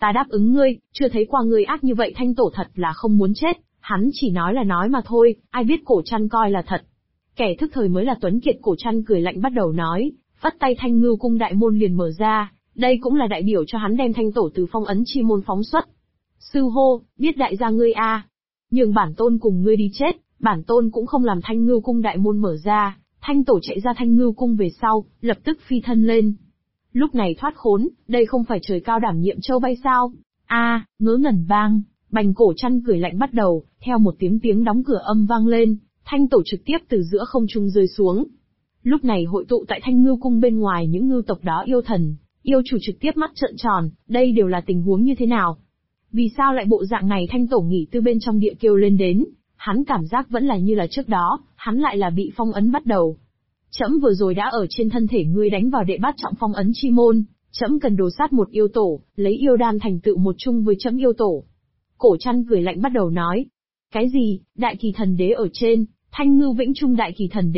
Ta đáp ứng ngươi, chưa thấy qua ngươi ác như vậy. Thanh tổ thật là không muốn chết, hắn chỉ nói là nói mà thôi, ai biết Cổ Trăn coi là thật. Kẻ thức thời mới là tuấn kiệt. Cổ Trăn cười lạnh bắt đầu nói, vắt tay Thanh Ngưu cung đại môn liền mở ra, đây cũng là đại biểu cho hắn đem Thanh tổ từ phong ấn chi môn phóng xuất. Sư hô, biết đại gia ngươi a, nhường bản tôn cùng ngươi đi chết, bản tôn cũng không làm Thanh Ngưu cung đại môn mở ra. Thanh tổ chạy ra Thanh Ngưu cung về sau, lập tức phi thân lên. Lúc này thoát khốn, đây không phải trời cao đảm nhiệm châu bay sao? Ngớ ngẩn bang, bành. Cổ Trăn cười lạnh bắt đầu, theo một tiếng đóng cửa âm vang lên, Thanh tổ trực tiếp từ giữa không trung rơi xuống. Lúc này hội tụ tại Thanh Ngưu cung bên ngoài những ngưu tộc đó yêu thần, yêu chủ trực tiếp mắt trợn tròn, đây đều là tình huống như thế nào? Vì sao lại bộ dạng này? Thanh tổ nghỉ từ bên trong địa kêu lên đến, hắn cảm giác vẫn là như là trước đó, hắn lại là bị phong ấn bắt đầu. Trẫm vừa rồi đã ở trên thân thể ngươi đánh vào đệ bát trọng phong ấn chi môn, trẫm cần đồ sát một yêu tổ, lấy yêu đan thành tựu một chung với trẫm yêu tổ. Cổ Trăn cười lạnh bắt đầu nói. Cái gì? Đại kỳ thần đế ở trên, Thanh Ngưu vĩnh trung đại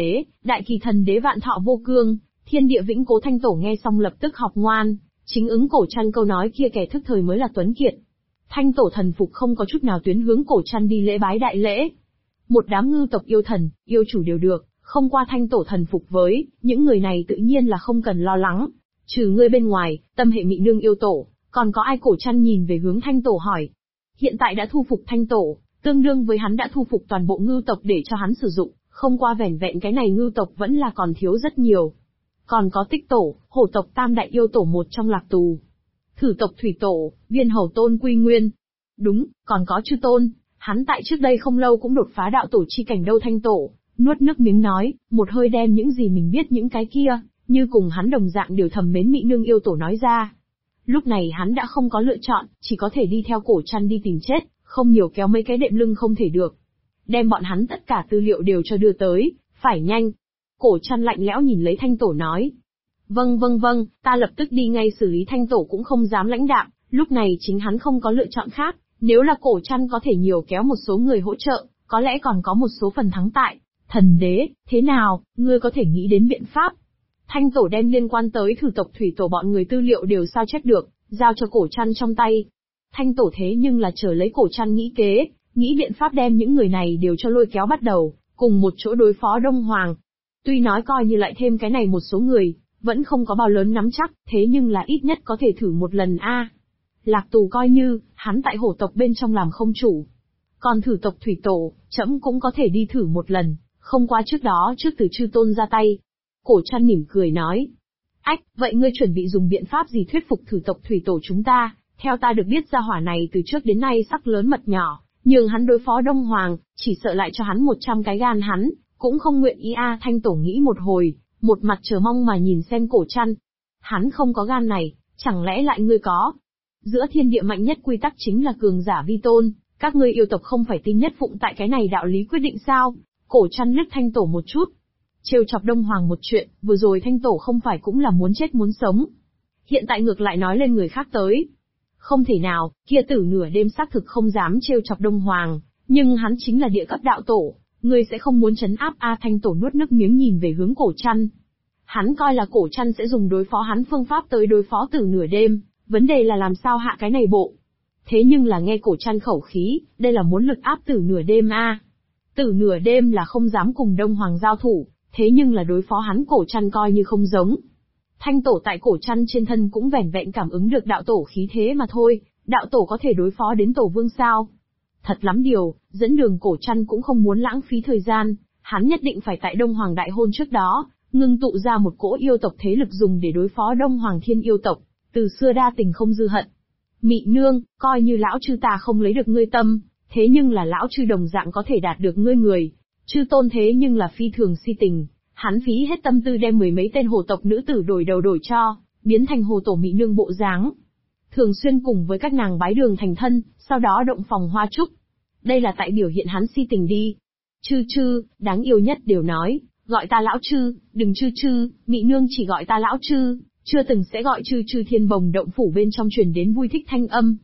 kỳ thần đế vạn thọ vô cương, thiên địa vĩnh cố. Thanh tổ nghe xong lập tức học ngoan, chính ứng Cổ Trăn câu nói kia, kẻ thức thời mới là tuấn kiệt. Thanh tổ thần phục không có chút nào tuyến hướng Cổ Trăn đi lễ bái đại lễ. Một đám ngưu tộc yêu thần, yêu chủ đều được, không qua Thanh tổ thần phục với, những người này tự nhiên là không cần lo lắng. Trừ ngươi bên ngoài, tâm hệ mị nương yêu tổ, còn có ai? Cổ Trăn nhìn về hướng Thanh tổ hỏi. Hiện tại đã thu phục Thanh tổ, tương đương với hắn đã thu phục toàn bộ ngưu tộc để cho hắn sử dụng, không qua vẻn vẹn cái này ngưu tộc vẫn là còn thiếu rất nhiều. Còn có Tích tổ, Hổ tộc tam đại yêu tổ một trong lạc tù. Thử tộc Thủy tổ, Viên hầu tôn quy nguyên. Đúng, còn có Chư tôn, hắn tại trước đây không lâu cũng đột phá đạo tổ chi cảnh đâu. Thanh tổ nuốt nước miếng nói, một hơi đem những gì mình biết những cái kia, như cùng hắn đồng dạng đều thầm mến mị nương yêu tổ nói ra. Lúc này hắn đã không có lựa chọn, chỉ có thể đi theo Cổ Trăn đi tìm chết, không nhiều kéo mấy cái đệm lưng không thể được. Đem bọn hắn tất cả tư liệu đều cho đưa tới, phải nhanh. Cổ Trăn lạnh lẽo nhìn lấy Thanh tổ nói. Vâng, ta lập tức đi ngay xử lý. Thanh tổ cũng không dám lãnh đạm, lúc này chính hắn không có lựa chọn khác, nếu là Cổ Trăn có thể nhiều kéo một số người hỗ trợ, có lẽ còn có một số phần thắng tại. Thần đế, thế nào, ngươi có thể nghĩ đến biện pháp? Thanh tổ đem liên quan tới Thử tộc Thủy tổ bọn người tư liệu đều sao chép được, giao cho Cổ Trăn trong tay. Thanh tổ thế nhưng là chờ lấy Cổ Trăn nghĩ kế, nghĩ biện pháp đem những người này đều cho lôi kéo bắt đầu, cùng một chỗ đối phó Đông Hoàng. Tuy nói coi như lại thêm cái này một số người, vẫn không có bao lớn nắm chắc, thế nhưng là ít nhất có thể thử một lần a. Lạc tù coi như, hắn tại Hổ tộc bên trong làm không chủ. Còn Thử tộc Thủy tổ, trẫm cũng có thể đi thử một lần, không qua trước đó trước từ Chư tôn ra tay. Cổ Trăn mỉm cười nói. Ách, vậy ngươi chuẩn bị dùng biện pháp gì thuyết phục Thử tộc Thủy tổ chúng ta? Theo ta được biết gia hỏa này từ trước đến nay sắc lớn mật nhỏ, nhường hắn đối phó Đông Hoàng, chỉ sợ lại cho hắn 100 cái gan hắn, cũng không nguyện ý a. Thanh tổ nghĩ một hồi, một mặt chờ mong mà nhìn xem Cổ Trăn. Hắn không có gan này, chẳng lẽ lại ngươi có? Giữa thiên địa mạnh nhất quy tắc chính là cường giả vi tôn, các ngươi yêu tộc không phải tin nhất phụng tại cái này đạo lý quyết định sao? Cổ Trăn liếc Thanh tổ một chút. Trêu chọc Đông Hoàng một chuyện, vừa rồi Thanh tổ không phải cũng là muốn chết muốn sống. Hiện tại ngược lại nói lên người khác tới. Không thể nào, kia Tử nửa đêm xác thực không dám trêu chọc Đông Hoàng, nhưng hắn chính là địa cấp đạo tổ, ngươi sẽ không muốn trấn áp a. Thanh tổ nuốt nước miếng nhìn về hướng Cổ Trăn. Hắn coi là Cổ Trăn sẽ dùng đối phó hắn phương pháp tới đối phó Tử nửa đêm, vấn đề là làm sao hạ cái này bộ. Thế nhưng là nghe Cổ Trăn khẩu khí, đây là muốn lực áp Tử nửa đêm a. Tử nửa đêm là không dám cùng Đông Hoàng giao thủ, thế nhưng là đối phó hắn Cổ Trăn coi như không giống. Thanh tổ tại Cổ Trăn trên thân cũng vẻn vẹn cảm ứng được đạo tổ khí thế mà thôi, đạo tổ có thể đối phó đến tổ vương sao? Thật lắm điều, dẫn đường Cổ Trăn cũng không muốn lãng phí thời gian, hắn nhất định phải tại Đông Hoàng đại hôn trước đó, ngưng tụ ra một cỗ yêu tộc thế lực dùng để đối phó Đông Hoàng thiên yêu tộc, từ xưa đa tình không dư hận. Mị nương, coi như lão chư ta không lấy được ngươi tâm, thế nhưng là lão chư đồng dạng có thể đạt được ngươi người. Chư tôn thế nhưng là phi thường si tình, hắn phí hết tâm tư đem 10 mấy tên hồ tộc nữ tử đổi đầu đổi cho, biến thành hồ tổ mị nương bộ dáng. Thường xuyên cùng với các nàng bái đường thành thân, sau đó động phòng hoa trúc. Đây là tại biểu hiện hắn si tình đi. Chư, đáng yêu nhất đều nói, gọi ta lão chư, đừng chư, mị nương chỉ gọi ta lão chư, chưa từng sẽ gọi chư. Thiên bồng động phủ bên trong truyền đến vui thích thanh âm.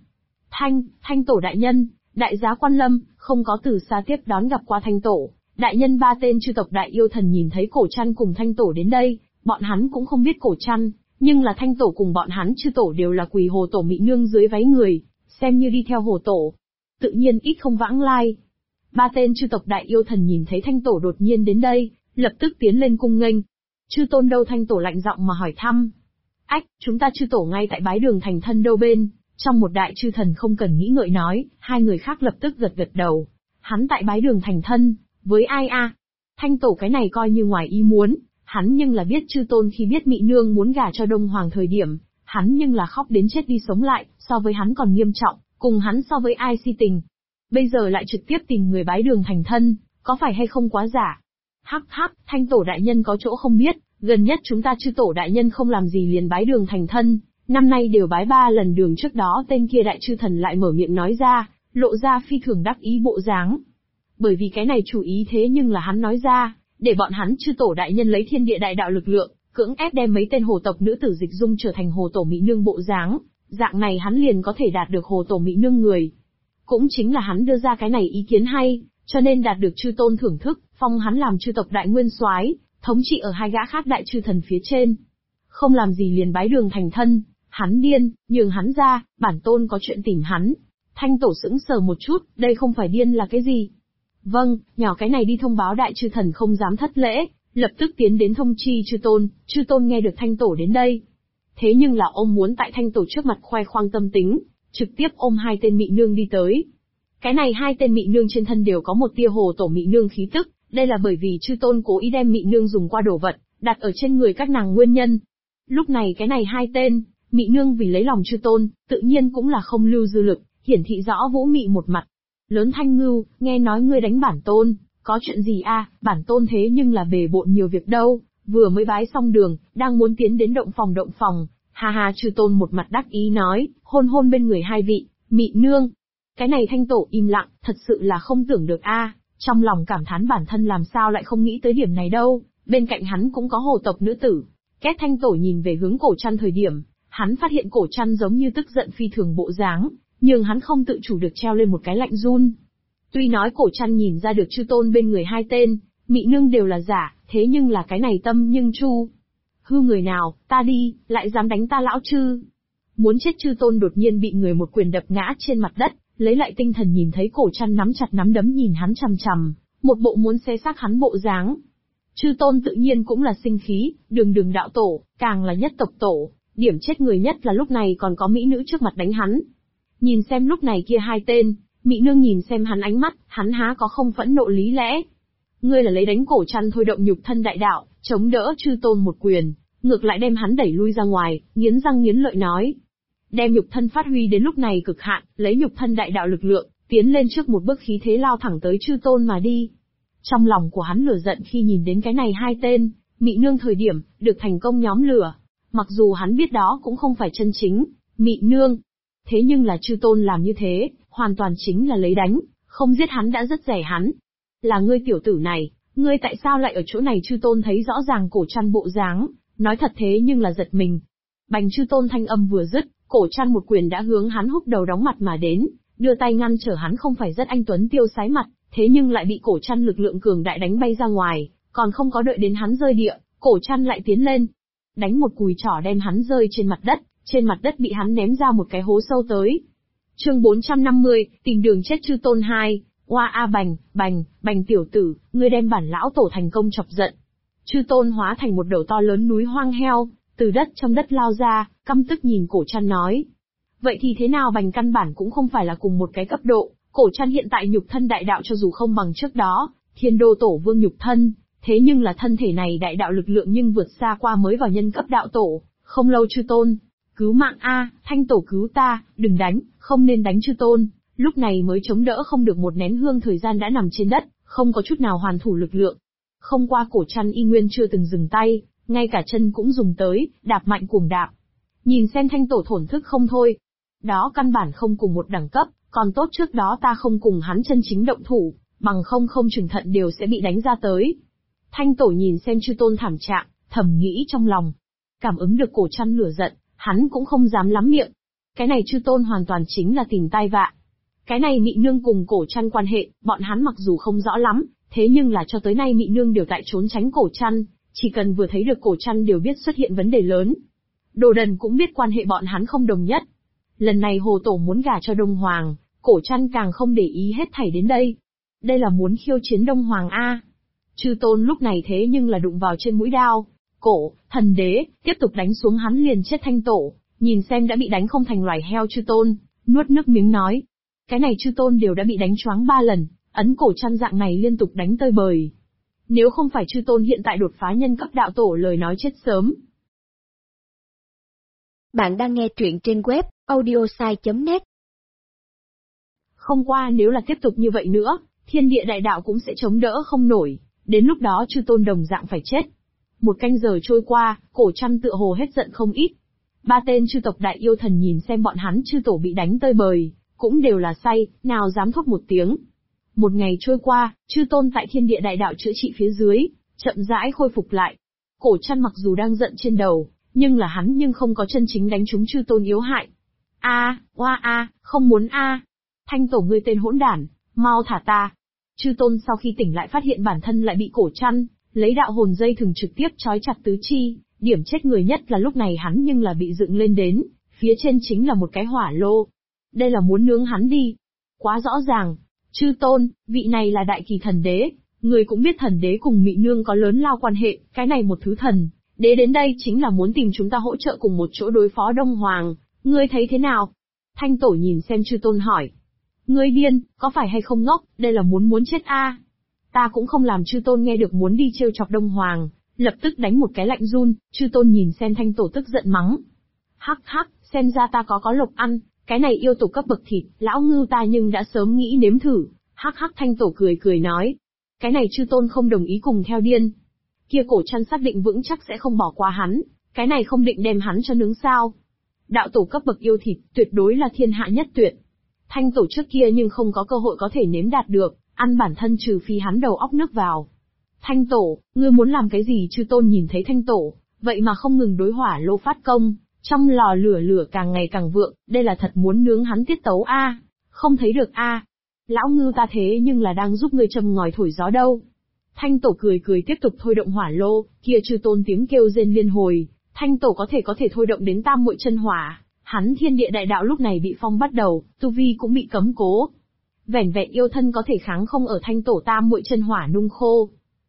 Thanh tổ đại nhân, đại giá quan lâm, không có từ xa tiếp đón gặp qua Thanh tổ. Đại nhân ba tên chư tộc đại yêu thần nhìn thấy Cổ Trăn cùng Thanh tổ đến đây, bọn hắn cũng không biết Cổ Trăn, Nhưng là Thanh Tổ cùng bọn hắn chư tổ đều là quỳ Hồ Tổ Mị Nương dưới váy người, xem như đi theo Hồ Tổ. Tự nhiên ít không vãng lai. Ba tên chư tộc đại yêu thần nhìn thấy Thanh Tổ đột nhiên đến đây, lập tức tiến lên cung nghênh. Chư tôn đâu? Thanh Tổ lạnh giọng mà hỏi thăm. Ách, chúng ta chư tổ ngay tại bái đường thành thân đâu bên. Trong một đại chư thần không cần nghĩ ngợi nói, hai người khác lập tức gật đầu. Hắn tại bái đường thành thân, với ai a? Thanh Tổ cái này coi như ngoài ý muốn, hắn nhưng là biết chư tôn khi biết Mị Nương muốn gả cho Đông Hoàng thời điểm, hắn nhưng là khóc đến chết đi sống lại, so với hắn còn nghiêm trọng, cùng hắn so với ai si tình. Bây giờ lại trực tiếp tìm người bái đường thành thân, có phải hay không quá giả? Hắc hắc, Thanh Tổ đại nhân có chỗ không biết, gần nhất chúng ta chư tổ đại nhân không làm gì liền bái đường thành thân, năm nay đều bái 3 lần đường. Trước đó tên kia đại chư thần lại mở miệng nói ra, lộ ra phi thường đắc ý bộ dáng. Bởi vì cái này chủ ý thế nhưng là hắn nói ra, để bọn hắn chư tổ đại nhân lấy thiên địa đại đạo lực lượng, cưỡng ép đem mấy tên hồ tộc nữ tử dịch dung trở thành Hồ Tổ Mị Nương bộ dáng, dạng này hắn liền có thể đạt được Hồ Tổ Mị Nương người. Cũng chính là hắn đưa ra cái này ý kiến hay, cho nên đạt được chư tôn thưởng thức, phong hắn làm chư tộc đại nguyên soái, thống trị ở hai gã khác đại chư thần phía trên. Không làm gì liền bái đường thành thân, hắn điên, nhường hắn ra, bản tôn có chuyện tìm hắn. Thanh Tổ sững sờ một chút, đây không phải điên là cái gì? Vâng, nhỏ cái này đi thông báo đại chư thần không dám thất lễ, lập tức tiến đến thông chi chư tôn nghe được Thanh Tổ đến đây. Thế nhưng là ông muốn tại Thanh Tổ trước mặt khoe khoang tâm tính, trực tiếp ôm hai tên Mị Nương đi tới. Cái này hai tên Mị Nương trên thân đều có một tia Hồ Tổ Mị Nương khí tức, đây là bởi vì chư tôn cố ý đem Mị Nương dùng qua đồ vật, đặt ở trên người các nàng nguyên nhân. Lúc này cái này hai tên, Mị Nương vì lấy lòng chư tôn, tự nhiên cũng là không lưu dư lực, hiển thị rõ vũ mị một mặt. Lớn Thanh Ngưu, nghe nói ngươi đánh bản tôn, có chuyện gì a? Bản tôn thế nhưng là bề bộn nhiều việc đâu, vừa mới bái xong đường, đang muốn tiến đến động phòng. Ha ha, chư tôn một mặt đắc ý nói, hôn bên người hai vị, Mị Nương. Cái này Thanh Tổ im lặng, thật sự là không tưởng được a, trong lòng cảm thán bản thân làm sao lại không nghĩ tới điểm này đâu, bên cạnh hắn cũng có hồ tộc nữ tử. Kết Thanh Tổ nhìn về hướng Cổ Trăn thời điểm, hắn phát hiện Cổ Trăn giống như tức giận phi thường bộ dáng, nhưng hắn không tự chủ được treo lên một cái lạnh run. Tuy nói Cổ Trăn nhìn ra được chư tôn bên người hai tên, Mị Nương đều là giả, thế nhưng là cái này tâm nhưng chu. Hư người nào, ta đi, lại dám đánh ta lão chư. Muốn chết chư tôn đột nhiên bị người một quyền đập ngã trên mặt đất, lấy lại tinh thần nhìn thấy Cổ Trăn nắm chặt nắm đấm nhìn hắn chằm chằm, một bộ muốn xé xác hắn bộ dáng. Chư tôn tự nhiên cũng là sinh khí, đường đạo tổ, càng là nhất tộc tổ, điểm chết người nhất là lúc này còn có mỹ nữ trước mặt đánh hắn. Nhìn xem lúc này kia hai tên, Mị Nương nhìn xem hắn ánh mắt, hắn há có không phẫn nộ lý lẽ. Ngươi là lấy đánh Cổ Trăn thôi động nhục thân đại đạo, chống đỡ chư tôn một quyền, ngược lại đem hắn đẩy lui ra ngoài, nghiến răng nghiến lợi nói. Đem nhục thân phát huy đến lúc này cực hạn, lấy nhục thân đại đạo lực lượng, tiến lên trước một bước khí thế lao thẳng tới chư tôn mà đi. Trong lòng của hắn lửa giận khi nhìn đến cái này hai tên, Mị Nương thời điểm, được thành công nhóm lửa. Mặc dù hắn biết đó cũng không phải chân chính, Mị Nương. Thế nhưng là chư tôn làm như thế, hoàn toàn chính là lấy đánh, không giết hắn đã rất rẻ hắn. Là ngươi tiểu tử này, ngươi tại sao lại ở chỗ này? Chư tôn thấy rõ ràng Cổ Trăn bộ dáng, nói thật thế nhưng là giật mình. Bành chư tôn thanh âm vừa dứt, Cổ Trăn một quyền đã hướng hắn húc đầu đóng mặt mà đến, đưa tay ngăn trở hắn không phải rất anh tuấn tiêu sái mặt, thế nhưng lại bị Cổ Trăn lực lượng cường đại đánh bay ra ngoài, còn không có đợi đến hắn rơi địa, Cổ Trăn lại tiến lên, đánh một cùi trỏ đem hắn rơi trên mặt đất bị hắn ném ra một cái hố sâu tới. Chương 450, tìm đường chết chư tôn 2, oa a bành tiểu tử, ngươi đem bản lão tổ thành công chọc giận. Chư tôn hóa thành một đầu to lớn núi hoang heo, từ trong đất lao ra, căm tức nhìn Cổ Trăn nói. Vậy thì thế nào? Bành căn bản cũng không phải là cùng một cái cấp độ, Cổ Trăn hiện tại nhục thân đại đạo cho dù không bằng trước đó, Thiên Đô Tổ Vương nhục thân, thế nhưng là thân thể này đại đạo lực lượng nhưng vượt xa qua mới vào nhân cấp đạo tổ, không lâu chư tôn. Cứu mạng a, Thanh Tổ cứu ta, đừng đánh, không nên đánh chư tôn, lúc này mới chống đỡ không được một nén hương thời gian đã nằm trên đất, không có chút nào hoàn thủ lực lượng. Không qua Cổ Trăn y nguyên chưa từng dừng tay, ngay cả chân cũng dùng tới, đạp mạnh cuồng đạp. Nhìn xem Thanh Tổ thổn thức không thôi. Đó căn bản không cùng một đẳng cấp, còn tốt trước đó ta không cùng hắn chân chính động thủ, bằng không chừng thận đều sẽ bị đánh ra tới. Thanh Tổ nhìn xem chư tôn thảm trạng, thầm nghĩ trong lòng. Cảm ứng được Cổ Trăn lửa giận, hắn cũng không dám lắm miệng. Cái này chư tôn hoàn toàn chính là tìm tai vạ. Cái này Mị Nương cùng Cổ Trăn quan hệ, bọn hắn mặc dù không rõ lắm, thế nhưng là cho tới nay Mị Nương đều tại trốn tránh Cổ Trăn, chỉ cần vừa thấy được Cổ Trăn đều biết xuất hiện vấn đề lớn. Đồ Đần cũng biết quan hệ bọn hắn không đồng nhất. Lần này Hồ Tổ muốn gả cho Đông Hoàng, Cổ Trăn càng không để ý hết thảy đến đây. Đây là muốn khiêu chiến Đông Hoàng a. Chư Tôn lúc này thế nhưng là đụng vào trên mũi đao. Cổ, thần đế, tiếp tục đánh xuống hắn liền chết Thanh Tổ, nhìn xem đã bị đánh không thành loài heo Chư Tôn, nuốt nước miếng nói. Cái này Chư Tôn đều đã bị đánh choáng 3 lần, ấn Cổ Trăn dạng này liên tục đánh tơi bời. Nếu không phải Chư Tôn hiện tại đột phá nhân cấp đạo tổ lời nói chết sớm. Bạn đang nghe truyện trên web audiosai.net. Không qua nếu là tiếp tục như vậy nữa, thiên địa đại đạo cũng sẽ chống đỡ không nổi, đến lúc đó Chư Tôn đồng dạng phải chết. Một canh giờ trôi qua, Cổ Trăn tựa hồ hết giận không ít. 3 tên chư tộc đại yêu thần nhìn xem bọn hắn chư tổ bị đánh tơi bời, cũng đều là say, nào dám thốt một tiếng. Một ngày trôi qua, Chư Tôn tại thiên địa đại đạo chữa trị phía dưới, chậm rãi khôi phục lại. Cổ Trăn mặc dù đang giận trên đầu, nhưng là hắn nhưng không có chân chính đánh trúng Chư Tôn yếu hại. Không muốn Thanh Tổ ngươi tên hỗn đản, mau thả ta. Chư Tôn sau khi tỉnh lại phát hiện bản thân lại bị Cổ Trăn lấy đạo hồn dây thừng trực tiếp trói chặt tứ chi, điểm chết người nhất là lúc này hắn nhưng là bị dựng lên đến, phía trên chính là một cái hỏa lô. Đây là muốn nướng hắn đi. Quá rõ ràng. Chư Tôn, vị này là đại kỳ thần đế, người cũng biết thần đế cùng Mị Nương có lớn lao quan hệ, cái này một thứ thần đế đến đây chính là muốn tìm chúng ta hỗ trợ cùng một chỗ đối phó Đông Hoàng, ngươi thấy thế nào? Thanh Tổ nhìn xem Chư Tôn hỏi. Ngươi điên, có phải hay không ngốc, đây là muốn chết Ta cũng không làm. Chư Tôn nghe được muốn đi trêu chọc Đông Hoàng, lập tức đánh một cái lạnh run. Chư Tôn nhìn xem Thanh Tổ tức giận mắng. Hắc, xem ra ta có lộc ăn, cái này yêu tổ cấp bậc thịt, lão ngưu ta nhưng đã sớm nghĩ nếm thử. Hắc, Thanh Tổ cười nói. Cái này Chư Tôn không đồng ý cùng theo điên. Kia Cổ Trăn xác định vững chắc sẽ không bỏ qua hắn, cái này không định đem hắn cho nướng sao. Đạo tổ cấp bậc yêu thịt, tuyệt đối là thiên hạ nhất tuyệt. Thanh Tổ trước kia nhưng không có cơ hội có thể nếm đạt được, ăn bản thân trừ phi hắn đầu óc nước vào. Thanh Tổ, ngươi muốn làm cái gì? Chư Tôn nhìn thấy Thanh Tổ, vậy mà không ngừng đối hỏa lô phát công, trong lò lửa càng ngày càng vượng, đây là thật muốn nướng hắn tiết tấu không thấy được Lão ngư ta thế nhưng là đang giúp ngươi châm ngòi thổi gió đâu. Thanh Tổ cười tiếp tục thôi động hỏa lô, kia Chư Tôn tiếng kêu rên liên hồi, Thanh Tổ có thể thôi động đến tam muội chân hỏa, hắn thiên địa đại đạo lúc này bị phong bắt đầu, tu vi cũng bị cấm cố. Vẻn vẹn yêu thân có thể kháng không ở Thanh Tổ tam muội chân hỏa nung khô.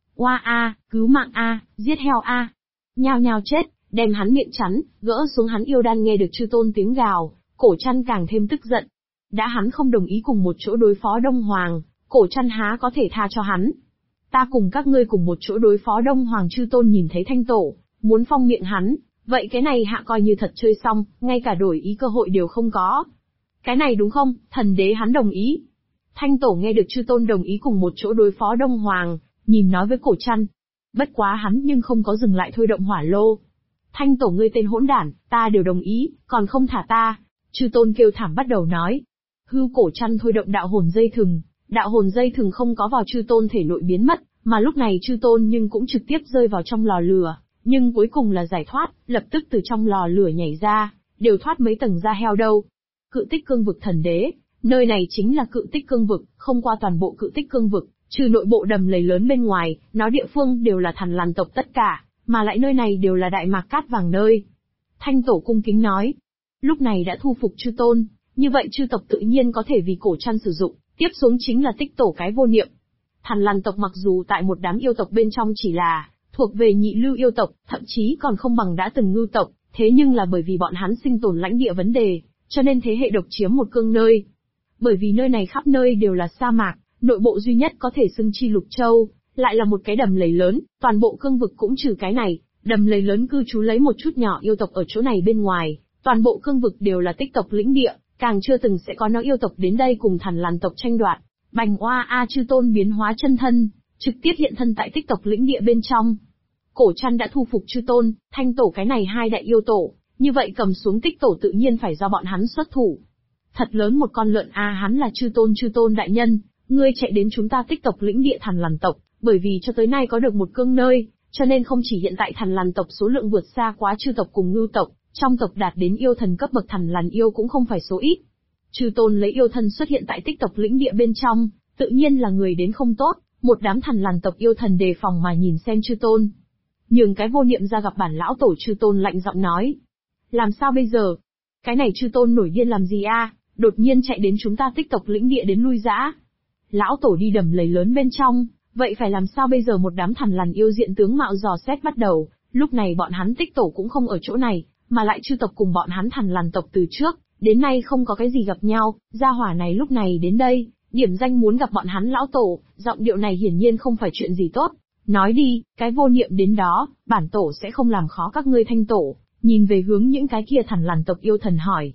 Cứu mạng giết heo Nhao chết, đem hắn miệng chắn, gỡ xuống hắn yêu đan. Nghe được Chư Tôn tiếng gào, Cổ Trăn càng thêm tức giận. Đã hắn không đồng ý cùng một chỗ đối phó Đông Hoàng, Cổ Trăn há có thể tha cho hắn. Ta cùng các ngươi cùng một chỗ đối phó Đông Hoàng. Chư Tôn nhìn thấy Thanh Tổ, muốn phong miệng hắn, vậy cái này hạ coi như thật chơi xong, ngay cả đổi ý cơ hội đều không có. Cái này đúng không, thần đế hắn đồng ý. Thanh Tổ nghe được Chư Tôn đồng ý cùng một chỗ đối phó Đông Hoàng, nhìn nói với Cổ Trăn. Bất quá hắn nhưng không có dừng lại thôi động hỏa lô. Thanh Tổ ngươi tên hỗn đản, ta đều đồng ý, còn không thả ta. Chư Tôn kêu thảm bắt đầu nói. Cổ Trăn thôi động đạo hồn dây thừng không có vào Chư Tôn thể nội biến mất, mà lúc này Chư Tôn nhưng cũng trực tiếp rơi vào trong lò lửa, nhưng cuối cùng là giải thoát, lập tức từ trong lò lửa nhảy ra, đều thoát mấy tầng da heo đâu. Cự Tích Cương vực thần đế, nơi này chính là Cự Tích Cương vực, không qua toàn bộ Cự Tích Cương vực, trừ nội bộ đầm lầy lớn bên ngoài, nó địa phương đều là Thằn Lằn tộc tất cả, mà lại nơi này đều là Đại Mạc Cát Vàng nơi. Thanh Tổ cung kính nói, lúc này đã thu phục Chư Tôn, như vậy chư tộc tự nhiên có thể vì Cổ Trăn sử dụng, tiếp xuống chính là Tích Tổ cái vô niệm. Thằn Lằn tộc mặc dù tại một đám yêu tộc bên trong chỉ là thuộc về nhị lưu yêu tộc, thậm chí còn không bằng đã từng ngưu tộc, thế nhưng là bởi vì bọn hắn sinh tồn lãnh địa vấn đề, cho nên thế hệ độc chiếm một cương nơi. Bởi vì nơi này khắp nơi đều là sa mạc, nội bộ duy nhất có thể xưng chi Lục Châu, lại là một cái đầm lầy lớn, toàn bộ cương vực cũng trừ cái này, đầm lầy lớn cư trú lấy một chút nhỏ yêu tộc ở chỗ này bên ngoài, toàn bộ cương vực đều là tích tộc lĩnh địa, càng chưa từng sẽ có nó yêu tộc đến đây cùng Thằn Lằn tộc tranh đoạt. Bành Chư Tôn biến hóa chân thân, trực tiếp hiện thân tại tích tộc lĩnh địa bên trong. Cổ Trăn đã thu phục Chư Tôn, Thanh Tổ cái này hai đại yêu tổ, như vậy cầm xuống Tích Tổ tự nhiên phải do bọn hắn xuất thủ. Thật lớn một con lợn hắn là Chư Tôn đại nhân, ngươi chạy đến chúng ta tích tộc lĩnh địa Thằn Lằn tộc, bởi vì cho tới nay có được một cương nơi, cho nên không chỉ hiện tại Thằn Lằn tộc số lượng vượt xa quá Chư tộc cùng Ngưu tộc, trong tộc đạt đến yêu thần cấp bậc Thằn Lằn yêu cũng không phải số ít. Chư Tôn lấy yêu thân xuất hiện tại tích tộc lĩnh địa bên trong, tự nhiên là người đến không tốt, một đám Thằn Lằn tộc yêu thần đề phòng mà nhìn xem Chư Tôn. Nhường cái vô niệm ra gặp bản lão tổ. Chư Tôn lạnh giọng nói. Làm sao bây giờ? Cái này chư tôn nổi điên làm gì a? Đột nhiên chạy đến chúng ta Tích tộc lĩnh địa đến lui dã. Lão tổ đi đầm lầy lớn bên trong, vậy phải làm sao bây giờ? Một đám thằn lằn yêu diện tướng mạo dò xét bắt đầu, lúc này bọn hắn Tích tổ cũng không ở chỗ này, mà lại chư tộc cùng bọn hắn thằn lằn tộc từ trước đến nay không có cái gì gặp nhau, gia hỏa này lúc này đến đây, điểm danh muốn gặp bọn hắn lão tổ, giọng điệu này hiển nhiên không phải chuyện gì tốt. Nói đi, cái vô niệm đến đó, bản tổ sẽ không làm khó các ngươi Thanh tổ. Nhìn về hướng những cái kia thằn lằn tộc yêu thần hỏi.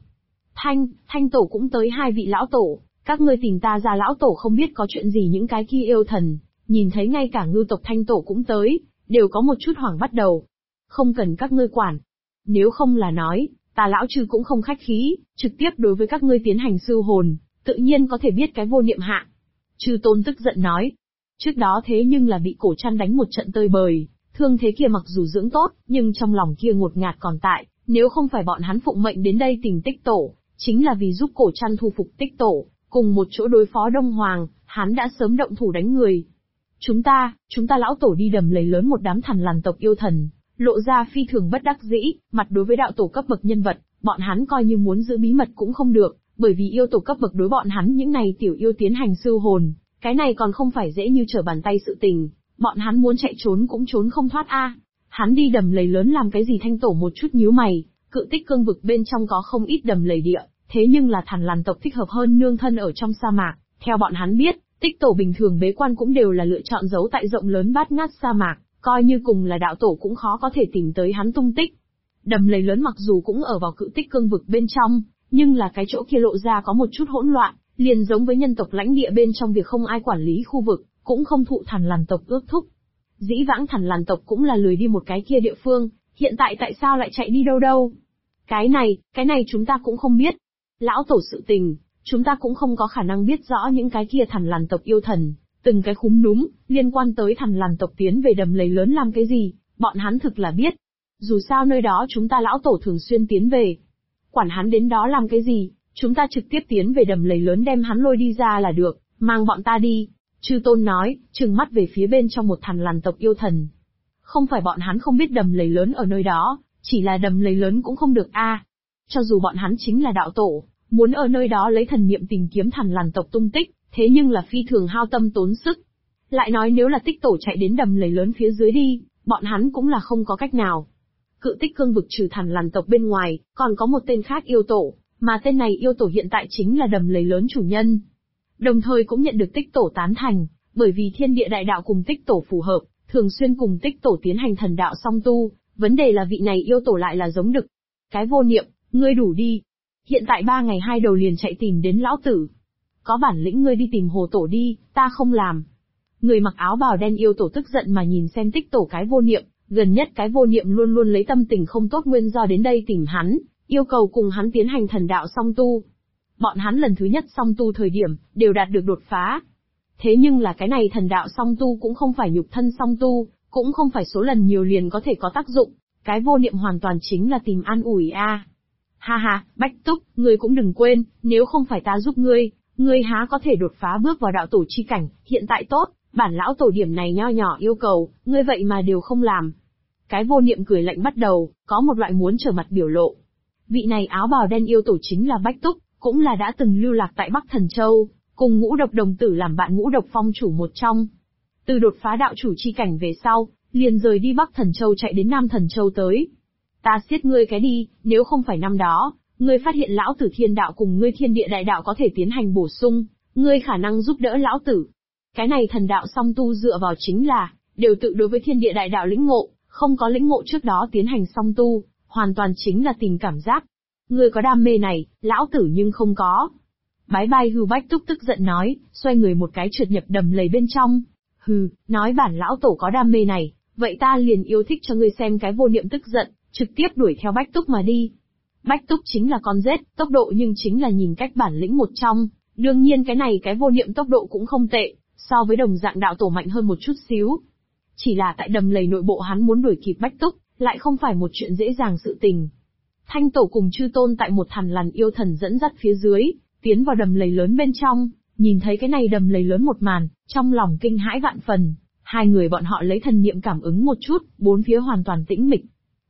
Thanh tổ cũng tới hai vị lão tổ, các ngươi tìm ta ra lão tổ không biết có chuyện gì. Những cái kia yêu thần, nhìn thấy ngay cả ngưu tộc Thanh tổ cũng tới, đều có một chút hoảng bắt đầu. Không cần các ngươi quản. Nếu không là nói, ta lão chư cũng không khách khí, trực tiếp đối với các ngươi tiến hành sưu hồn, tự nhiên có thể biết cái vô niệm hạ. Chư tôn tức giận nói. Trước đó thế nhưng là bị cổ chăn đánh một trận tơi bời, thương thế kia mặc dù dưỡng tốt, nhưng trong lòng kia ngột ngạt còn tại, nếu không phải bọn hắn phụng mệnh đến đây tìm Tích tổ, chính là vì giúp cổ chăn thu phục Tích tổ, cùng một chỗ đối phó Đông Hoàng, hắn đã sớm động thủ đánh người. Chúng ta lão tổ đi đầm lầy lớn, một đám thằn lằn tộc yêu thần, lộ ra phi thường bất đắc dĩ, mặt đối với đạo tổ cấp bậc nhân vật, bọn hắn coi như muốn giữ bí mật cũng không được, bởi vì yêu tổ cấp bậc đối bọn hắn những này tiểu yêu tiến hành sưu hồn, cái này còn không phải dễ như trở bàn tay sự tình, bọn hắn muốn chạy trốn cũng trốn không thoát a. Hắn đi đầm lầy lớn làm cái gì? Thanh tổ một chút nhíu mày, Cự Tích cương vực bên trong có không ít đầm lầy địa, thế nhưng là thằn lằn tộc thích hợp hơn nương thân ở trong sa mạc, theo bọn hắn biết, Tích tổ bình thường bế quan cũng đều là lựa chọn giấu tại rộng lớn bát ngát sa mạc, coi như cùng là đạo tổ cũng khó có thể tìm tới hắn tung tích. Đầm lầy lớn mặc dù cũng ở vào Cự Tích cương vực bên trong, nhưng là cái chỗ kia lộ ra có một chút hỗn loạn, liền giống với nhân tộc lãnh địa bên trong việc không ai quản lý khu vực, cũng không thụ thằn lằn tộc ước thúc. Dĩ vãng thằn lằn tộc cũng là lười đi một cái kia địa phương, hiện tại tại sao lại chạy đi đâu? Cái này chúng ta cũng không biết. Lão tổ sự tình, chúng ta cũng không có khả năng biết rõ. Những cái kia thằn lằn tộc yêu thần, từng cái khúm núm, liên quan tới thằn lằn tộc tiến về đầm lầy lớn làm cái gì, bọn hắn thực là biết. Dù sao nơi đó chúng ta lão tổ thường xuyên tiến về. Quản hắn đến đó làm cái gì, chúng ta trực tiếp tiến về đầm lầy lớn đem hắn lôi đi ra là được, mang bọn ta đi. Chư tôn nói, trừng mắt về phía bên trong một thằn lằn tộc yêu thần. Không phải bọn hắn không biết đầm lầy lớn ở nơi đó, chỉ là đầm lầy lớn cũng không được a. Cho dù bọn hắn chính là đạo tổ, muốn ở nơi đó lấy thần niệm tìm kiếm thằn lằn tộc tung tích, thế nhưng là phi thường hao tâm tốn sức. Lại nói nếu là Tích tổ chạy đến đầm lầy lớn phía dưới đi, bọn hắn cũng là không có cách nào. Cự Tích cương vực trừ thằn lằn tộc bên ngoài, còn có một tên khác yêu tổ, mà tên này yêu tổ hiện tại chính là đầm lầy lớn chủ nhân. Đồng thời cũng nhận được Tích tổ tán thành, bởi vì thiên địa đại đạo cùng Tích tổ phù hợp, thường xuyên cùng Tích tổ tiến hành thần đạo song tu, vấn đề là vị này yêu tổ lại là giống đực. Cái vô niệm, ngươi đủ đi. Hiện tại 3 ngày 2 đầu liền chạy tìm đến lão tử. Có bản lĩnh ngươi đi tìm hồ tổ đi, ta không làm. Người mặc áo bào đen yêu tổ tức giận mà nhìn xem Tích tổ cái vô niệm, gần nhất cái vô niệm luôn luôn lấy tâm tình không tốt nguyên do đến đây tìm hắn, yêu cầu cùng hắn tiến hành thần đạo song tu. Bọn hắn lần thứ nhất song tu thời điểm, đều đạt được đột phá. Thế nhưng là cái này thần đạo song tu cũng không phải nhục thân song tu, cũng không phải số lần nhiều liền có thể có tác dụng, cái vô niệm hoàn toàn chính là tìm an ủi a. Ha ha, Bách Túc, ngươi cũng đừng quên, nếu không phải ta giúp ngươi há có thể đột phá bước vào đạo tổ chi cảnh, hiện tại tốt, bản lão tổ điểm này nho nhỏ yêu cầu, ngươi vậy mà đều không làm. Cái vô niệm cười lạnh bắt đầu, có một loại muốn trở mặt biểu lộ. Vị này áo bào đen yêu tổ chính là Bách Túc, cũng là đã từng lưu lạc tại Bắc Thần Châu, cùng Ngũ Độc đồng tử làm bạn Ngũ Độc phong chủ một trong. Từ đột phá đạo chủ chi cảnh về sau, liền rời đi Bắc Thần Châu chạy đến Nam Thần Châu tới. Ta siết ngươi cái đi, nếu không phải năm đó, ngươi phát hiện lão tử thiên đạo cùng ngươi thiên địa đại đạo có thể tiến hành bổ sung, ngươi khả năng giúp đỡ lão tử. Cái này thần đạo song tu dựa vào chính là, đều tự đối với thiên địa đại đạo lĩnh ngộ, không có lĩnh ngộ trước đó tiến hành song tu, hoàn toàn chính là tìm cảm giác. Ngươi có đam mê này, lão tử nhưng không có. Bái bai hư. Bách Túc tức giận nói, xoay người một cái trượt nhập đầm lầy bên trong. Hừ, nói bản lão tổ có đam mê này, vậy ta liền yêu thích cho ngươi xem. Cái vô niệm tức giận, trực tiếp đuổi theo Bách Túc mà đi. Bách Túc chính là con rết, tốc độ nhưng chính là nhìn cách bản lĩnh một trong, đương nhiên cái này cái vô niệm tốc độ cũng không tệ, so với đồng dạng đạo tổ mạnh hơn một chút xíu. Chỉ là tại đầm lầy nội bộ hắn muốn đuổi kịp Bách Túc, lại không phải một chuyện dễ dàng sự tình. Thanh tổ cùng chư tôn tại một thằn lằn yêu thần dẫn dắt phía dưới, tiến vào đầm lầy lớn bên trong, nhìn thấy cái này đầm lầy lớn một màn, trong lòng kinh hãi vạn phần. Hai người bọn họ lấy thần niệm cảm ứng một chút, bốn phía hoàn toàn tĩnh mịch.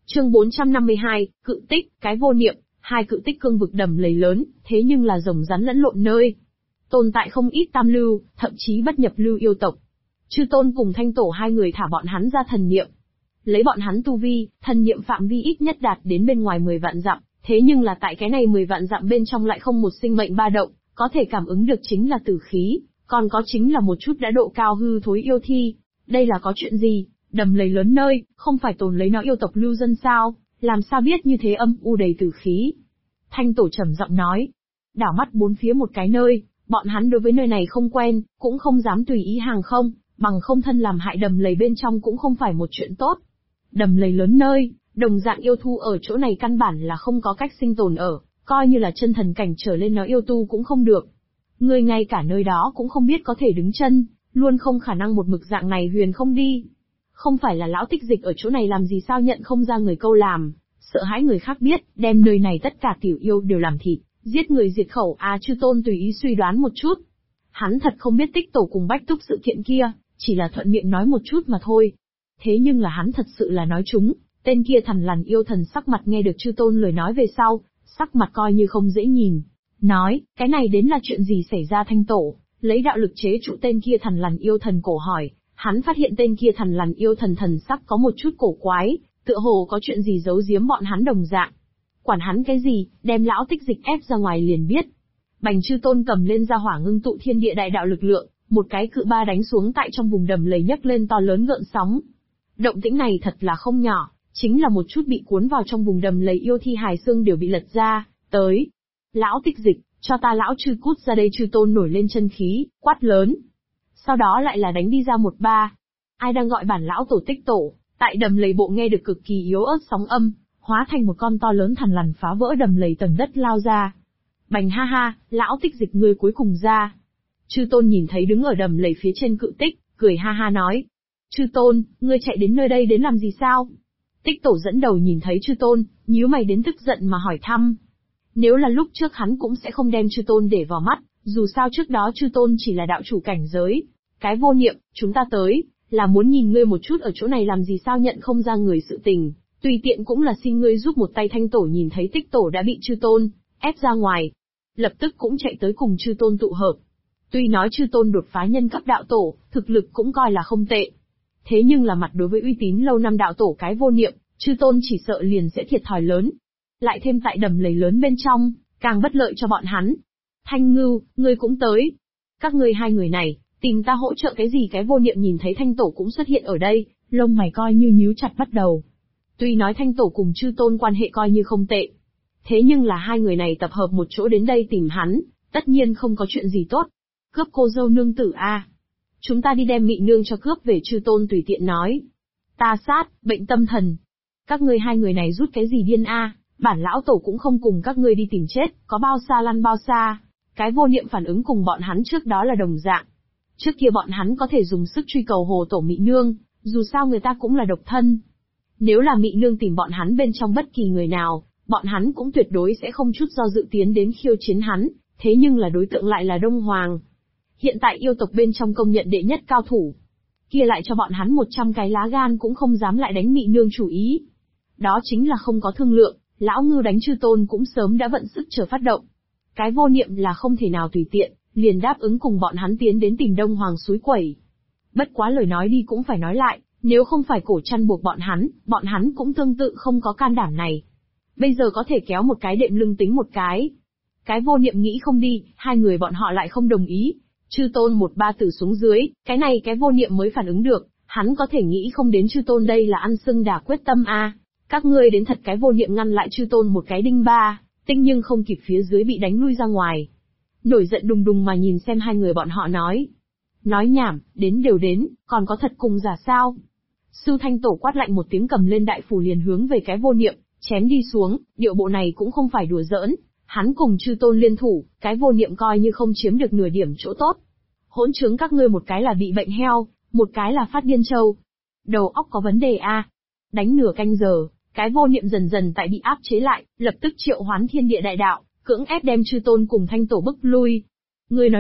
Chương 452, cự tích, cái vô niệm, hai cự tích cương vực đầm lầy lớn, thế nhưng là rồng rắn lẫn lộn nơi. Tồn tại không ít tam lưu, thậm chí bất nhập lưu yêu tộc. Chư Tôn cùng Thanh Tổ hai người thả bọn hắn ra thần niệm. Lấy bọn hắn tu vi, thần niệm phạm vi ít nhất đạt đến bên ngoài 10 vạn dặm, thế nhưng là tại cái này 10 vạn dặm bên trong lại không một sinh mệnh ba động, có thể cảm ứng được chính là tử khí, còn có chính là một chút đã độ cao hư thối yêu thi. Đây là có chuyện gì? Đầm lầy lớn nơi, không phải tồn lấy nó yêu tộc lưu dân sao, làm sao biết như thế âm u đầy tử khí. Thanh Tổ trầm giọng nói, đảo mắt bốn phía một cái nơi, bọn hắn đối với nơi này không quen, cũng không dám tùy ý hàng không, bằng không thân làm hại đầm lầy bên trong cũng không phải một chuyện tốt. Đầm lầy lớn nơi, đồng dạng yêu thu ở chỗ này căn bản là không có cách sinh tồn ở, coi như là chân thần cảnh trở lên nó yêu tu cũng không được. Người ngay cả nơi đó cũng không biết có thể đứng chân, luôn không khả năng một mực dạng này huyền không đi. Không phải là lão tích dịch ở chỗ này làm gì sao nhận không ra người câu làm, sợ hãi người khác biết, đem nơi này tất cả tiểu yêu đều làm thịt, giết người diệt khẩu à. Chư Tôn tùy ý suy đoán một chút. Hắn thật không biết Tích Tổ cùng Bách Túc sự kiện kia, chỉ là thuận miệng nói một chút mà thôi. Thế nhưng là hắn thật sự là nói chúng, tên kia thằn lằn yêu thần sắc mặt nghe được Chư Tôn lời nói về sau, sắc mặt coi như không dễ nhìn. Nói, cái này đến là chuyện gì xảy ra? Thanh Tổ, lấy đạo lực chế trụ tên kia thằn lằn yêu thần cổ hỏi, hắn phát hiện tên kia thằn lằn yêu thần thần sắc có một chút cổ quái, tựa hồ có chuyện gì giấu giếm bọn hắn đồng dạng. Quản hắn cái gì, đem lão tích dịch ép ra ngoài liền biết. Bành Chư Tôn cầm lên ra hỏa ngưng tụ thiên địa đại đạo lực lượng, một cái cự ba đánh xuống tại trong vùng đầm lầy nhấc lên to lớn gợn sóng. Động tĩnh này thật là không nhỏ, chính là một chút bị cuốn vào trong vùng đầm lầy yêu thi hài xương đều bị lật ra, tới. Lão tích dịch, cho ta lão Chư cút ra đây. Chư Tôn nổi lên chân khí, quát lớn. Sau đó lại là đánh đi ra một ba. Ai đang gọi bản lão tổ Tích Tổ, tại đầm lầy bộ nghe được cực kỳ yếu ớt sóng âm, hóa thành một con to lớn thằn lằn phá vỡ đầm lầy tầng đất lao ra. Bành ha ha, lão tích dịch ngươi cuối cùng ra. Chư Tôn nhìn thấy đứng ở đầm lầy phía trên cự tích, cười ha ha nói. Chư Tôn, ngươi chạy đến nơi đây đến làm gì sao? Tích Tổ dẫn đầu nhìn thấy Chư Tôn, nhíu mày đến tức giận mà hỏi thăm. Nếu là lúc trước hắn cũng sẽ không đem Chư Tôn để vào mắt, dù sao trước đó Chư Tôn chỉ là đạo chủ cảnh giới. Cái vô niệm, chúng ta tới, là muốn nhìn ngươi một chút ở chỗ này làm gì sao nhận không ra người sự tình, tùy tiện cũng là xin ngươi giúp một tay. Thanh Tổ nhìn thấy Tích Tổ đã bị Chư Tôn ép ra ngoài, lập tức cũng chạy tới cùng Chư Tôn tụ hợp. Tuy nói Chư Tôn đột phá nhân cấp đạo tổ, thực lực cũng coi là không tệ. Thế nhưng là mặt đối với uy tín lâu năm đạo tổ cái vô niệm, Chư Tôn chỉ sợ liền sẽ thiệt thòi lớn. Lại thêm tại đầm lầy lớn bên trong, càng bất lợi cho bọn hắn. Thanh Ngưu, ngươi cũng tới. Các ngươi hai người này, tìm ta hỗ trợ cái gì? Cái vô niệm nhìn thấy Thanh Tổ cũng xuất hiện ở đây, lông mày coi như nhíu chặt bắt đầu. Tuy nói Thanh Tổ cùng Chư Tôn quan hệ coi như không tệ, thế nhưng là hai người này tập hợp một chỗ đến đây tìm hắn, tất nhiên không có chuyện gì tốt. Cướp cô dâu nương tử a, chúng ta đi đem Mị nương cho cướp về. Chư Tôn tùy tiện nói. Ta sát, bệnh tâm thần. Các ngươi hai người này rút cái gì điên a? Bản lão tổ cũng không cùng các ngươi đi tìm chết, có bao xa lăn bao xa. Cái vô niệm phản ứng cùng bọn hắn trước đó là đồng dạng. Trước kia bọn hắn có thể dùng sức truy cầu hồ tổ Mị nương, dù sao người ta cũng là độc thân. Nếu là Mị nương tìm bọn hắn bên trong bất kỳ người nào, bọn hắn cũng tuyệt đối sẽ không chút do dự tiến đến khiêu chiến hắn, thế nhưng là đối tượng lại là Đông Hoàng. Hiện tại yêu tộc bên trong công nhận đệ nhất cao thủ. Kia lại cho bọn hắn 100 cái lá gan cũng không dám lại đánh Mị nương chủ ý. Đó chính là không có thương lượng, lão ngưu đánh Chư Tôn cũng sớm đã vận sức chờ phát động. Cái vô niệm là không thể nào tùy tiện, liền đáp ứng cùng bọn hắn tiến đến tìm Đông Hoàng suối quẩy. Bất quá lời nói đi cũng phải nói lại, nếu không phải cổ chăn buộc bọn hắn cũng tương tự không có can đảm này. Bây giờ có thể kéo một cái đệm lưng tính một cái. Cái vô niệm nghĩ không đi, hai người bọn họ lại không đồng ý. Chư Tôn một ba tử xuống dưới, cái này cái vô niệm mới phản ứng được, hắn có thể nghĩ không đến Chư Tôn đây là ăn xưng đà quyết tâm a. Các ngươi đến thật. Cái vô niệm ngăn lại Chư Tôn một cái đinh ba, tinh nhưng không kịp phía dưới bị đánh lui ra ngoài. Nổi giận đùng đùng mà nhìn xem hai người bọn họ nói. Nói nhảm, đến đều đến, còn có thật cùng giả sao? Sư Thanh Tổ quát lạnh một tiếng cầm lên đại phủ liền hướng về cái vô niệm, chém đi xuống, điệu bộ này cũng không phải đùa giỡn. Hắn cùng Chư Tôn liên thủ, cái vô niệm coi như không chiếm được nửa điểm chỗ tốt. Hỗn trướng các ngươi, một cái là bị bệnh heo, một cái là phát điên trâu. Đầu óc có vấn đề a. Đánh nửa canh giờ, cái vô niệm dần dần tại bị áp chế lại, lập tức triệu hoán thiên địa đại đạo, cưỡng ép đem Chư Tôn cùng Thanh Tổ bức lui. Ngươi nói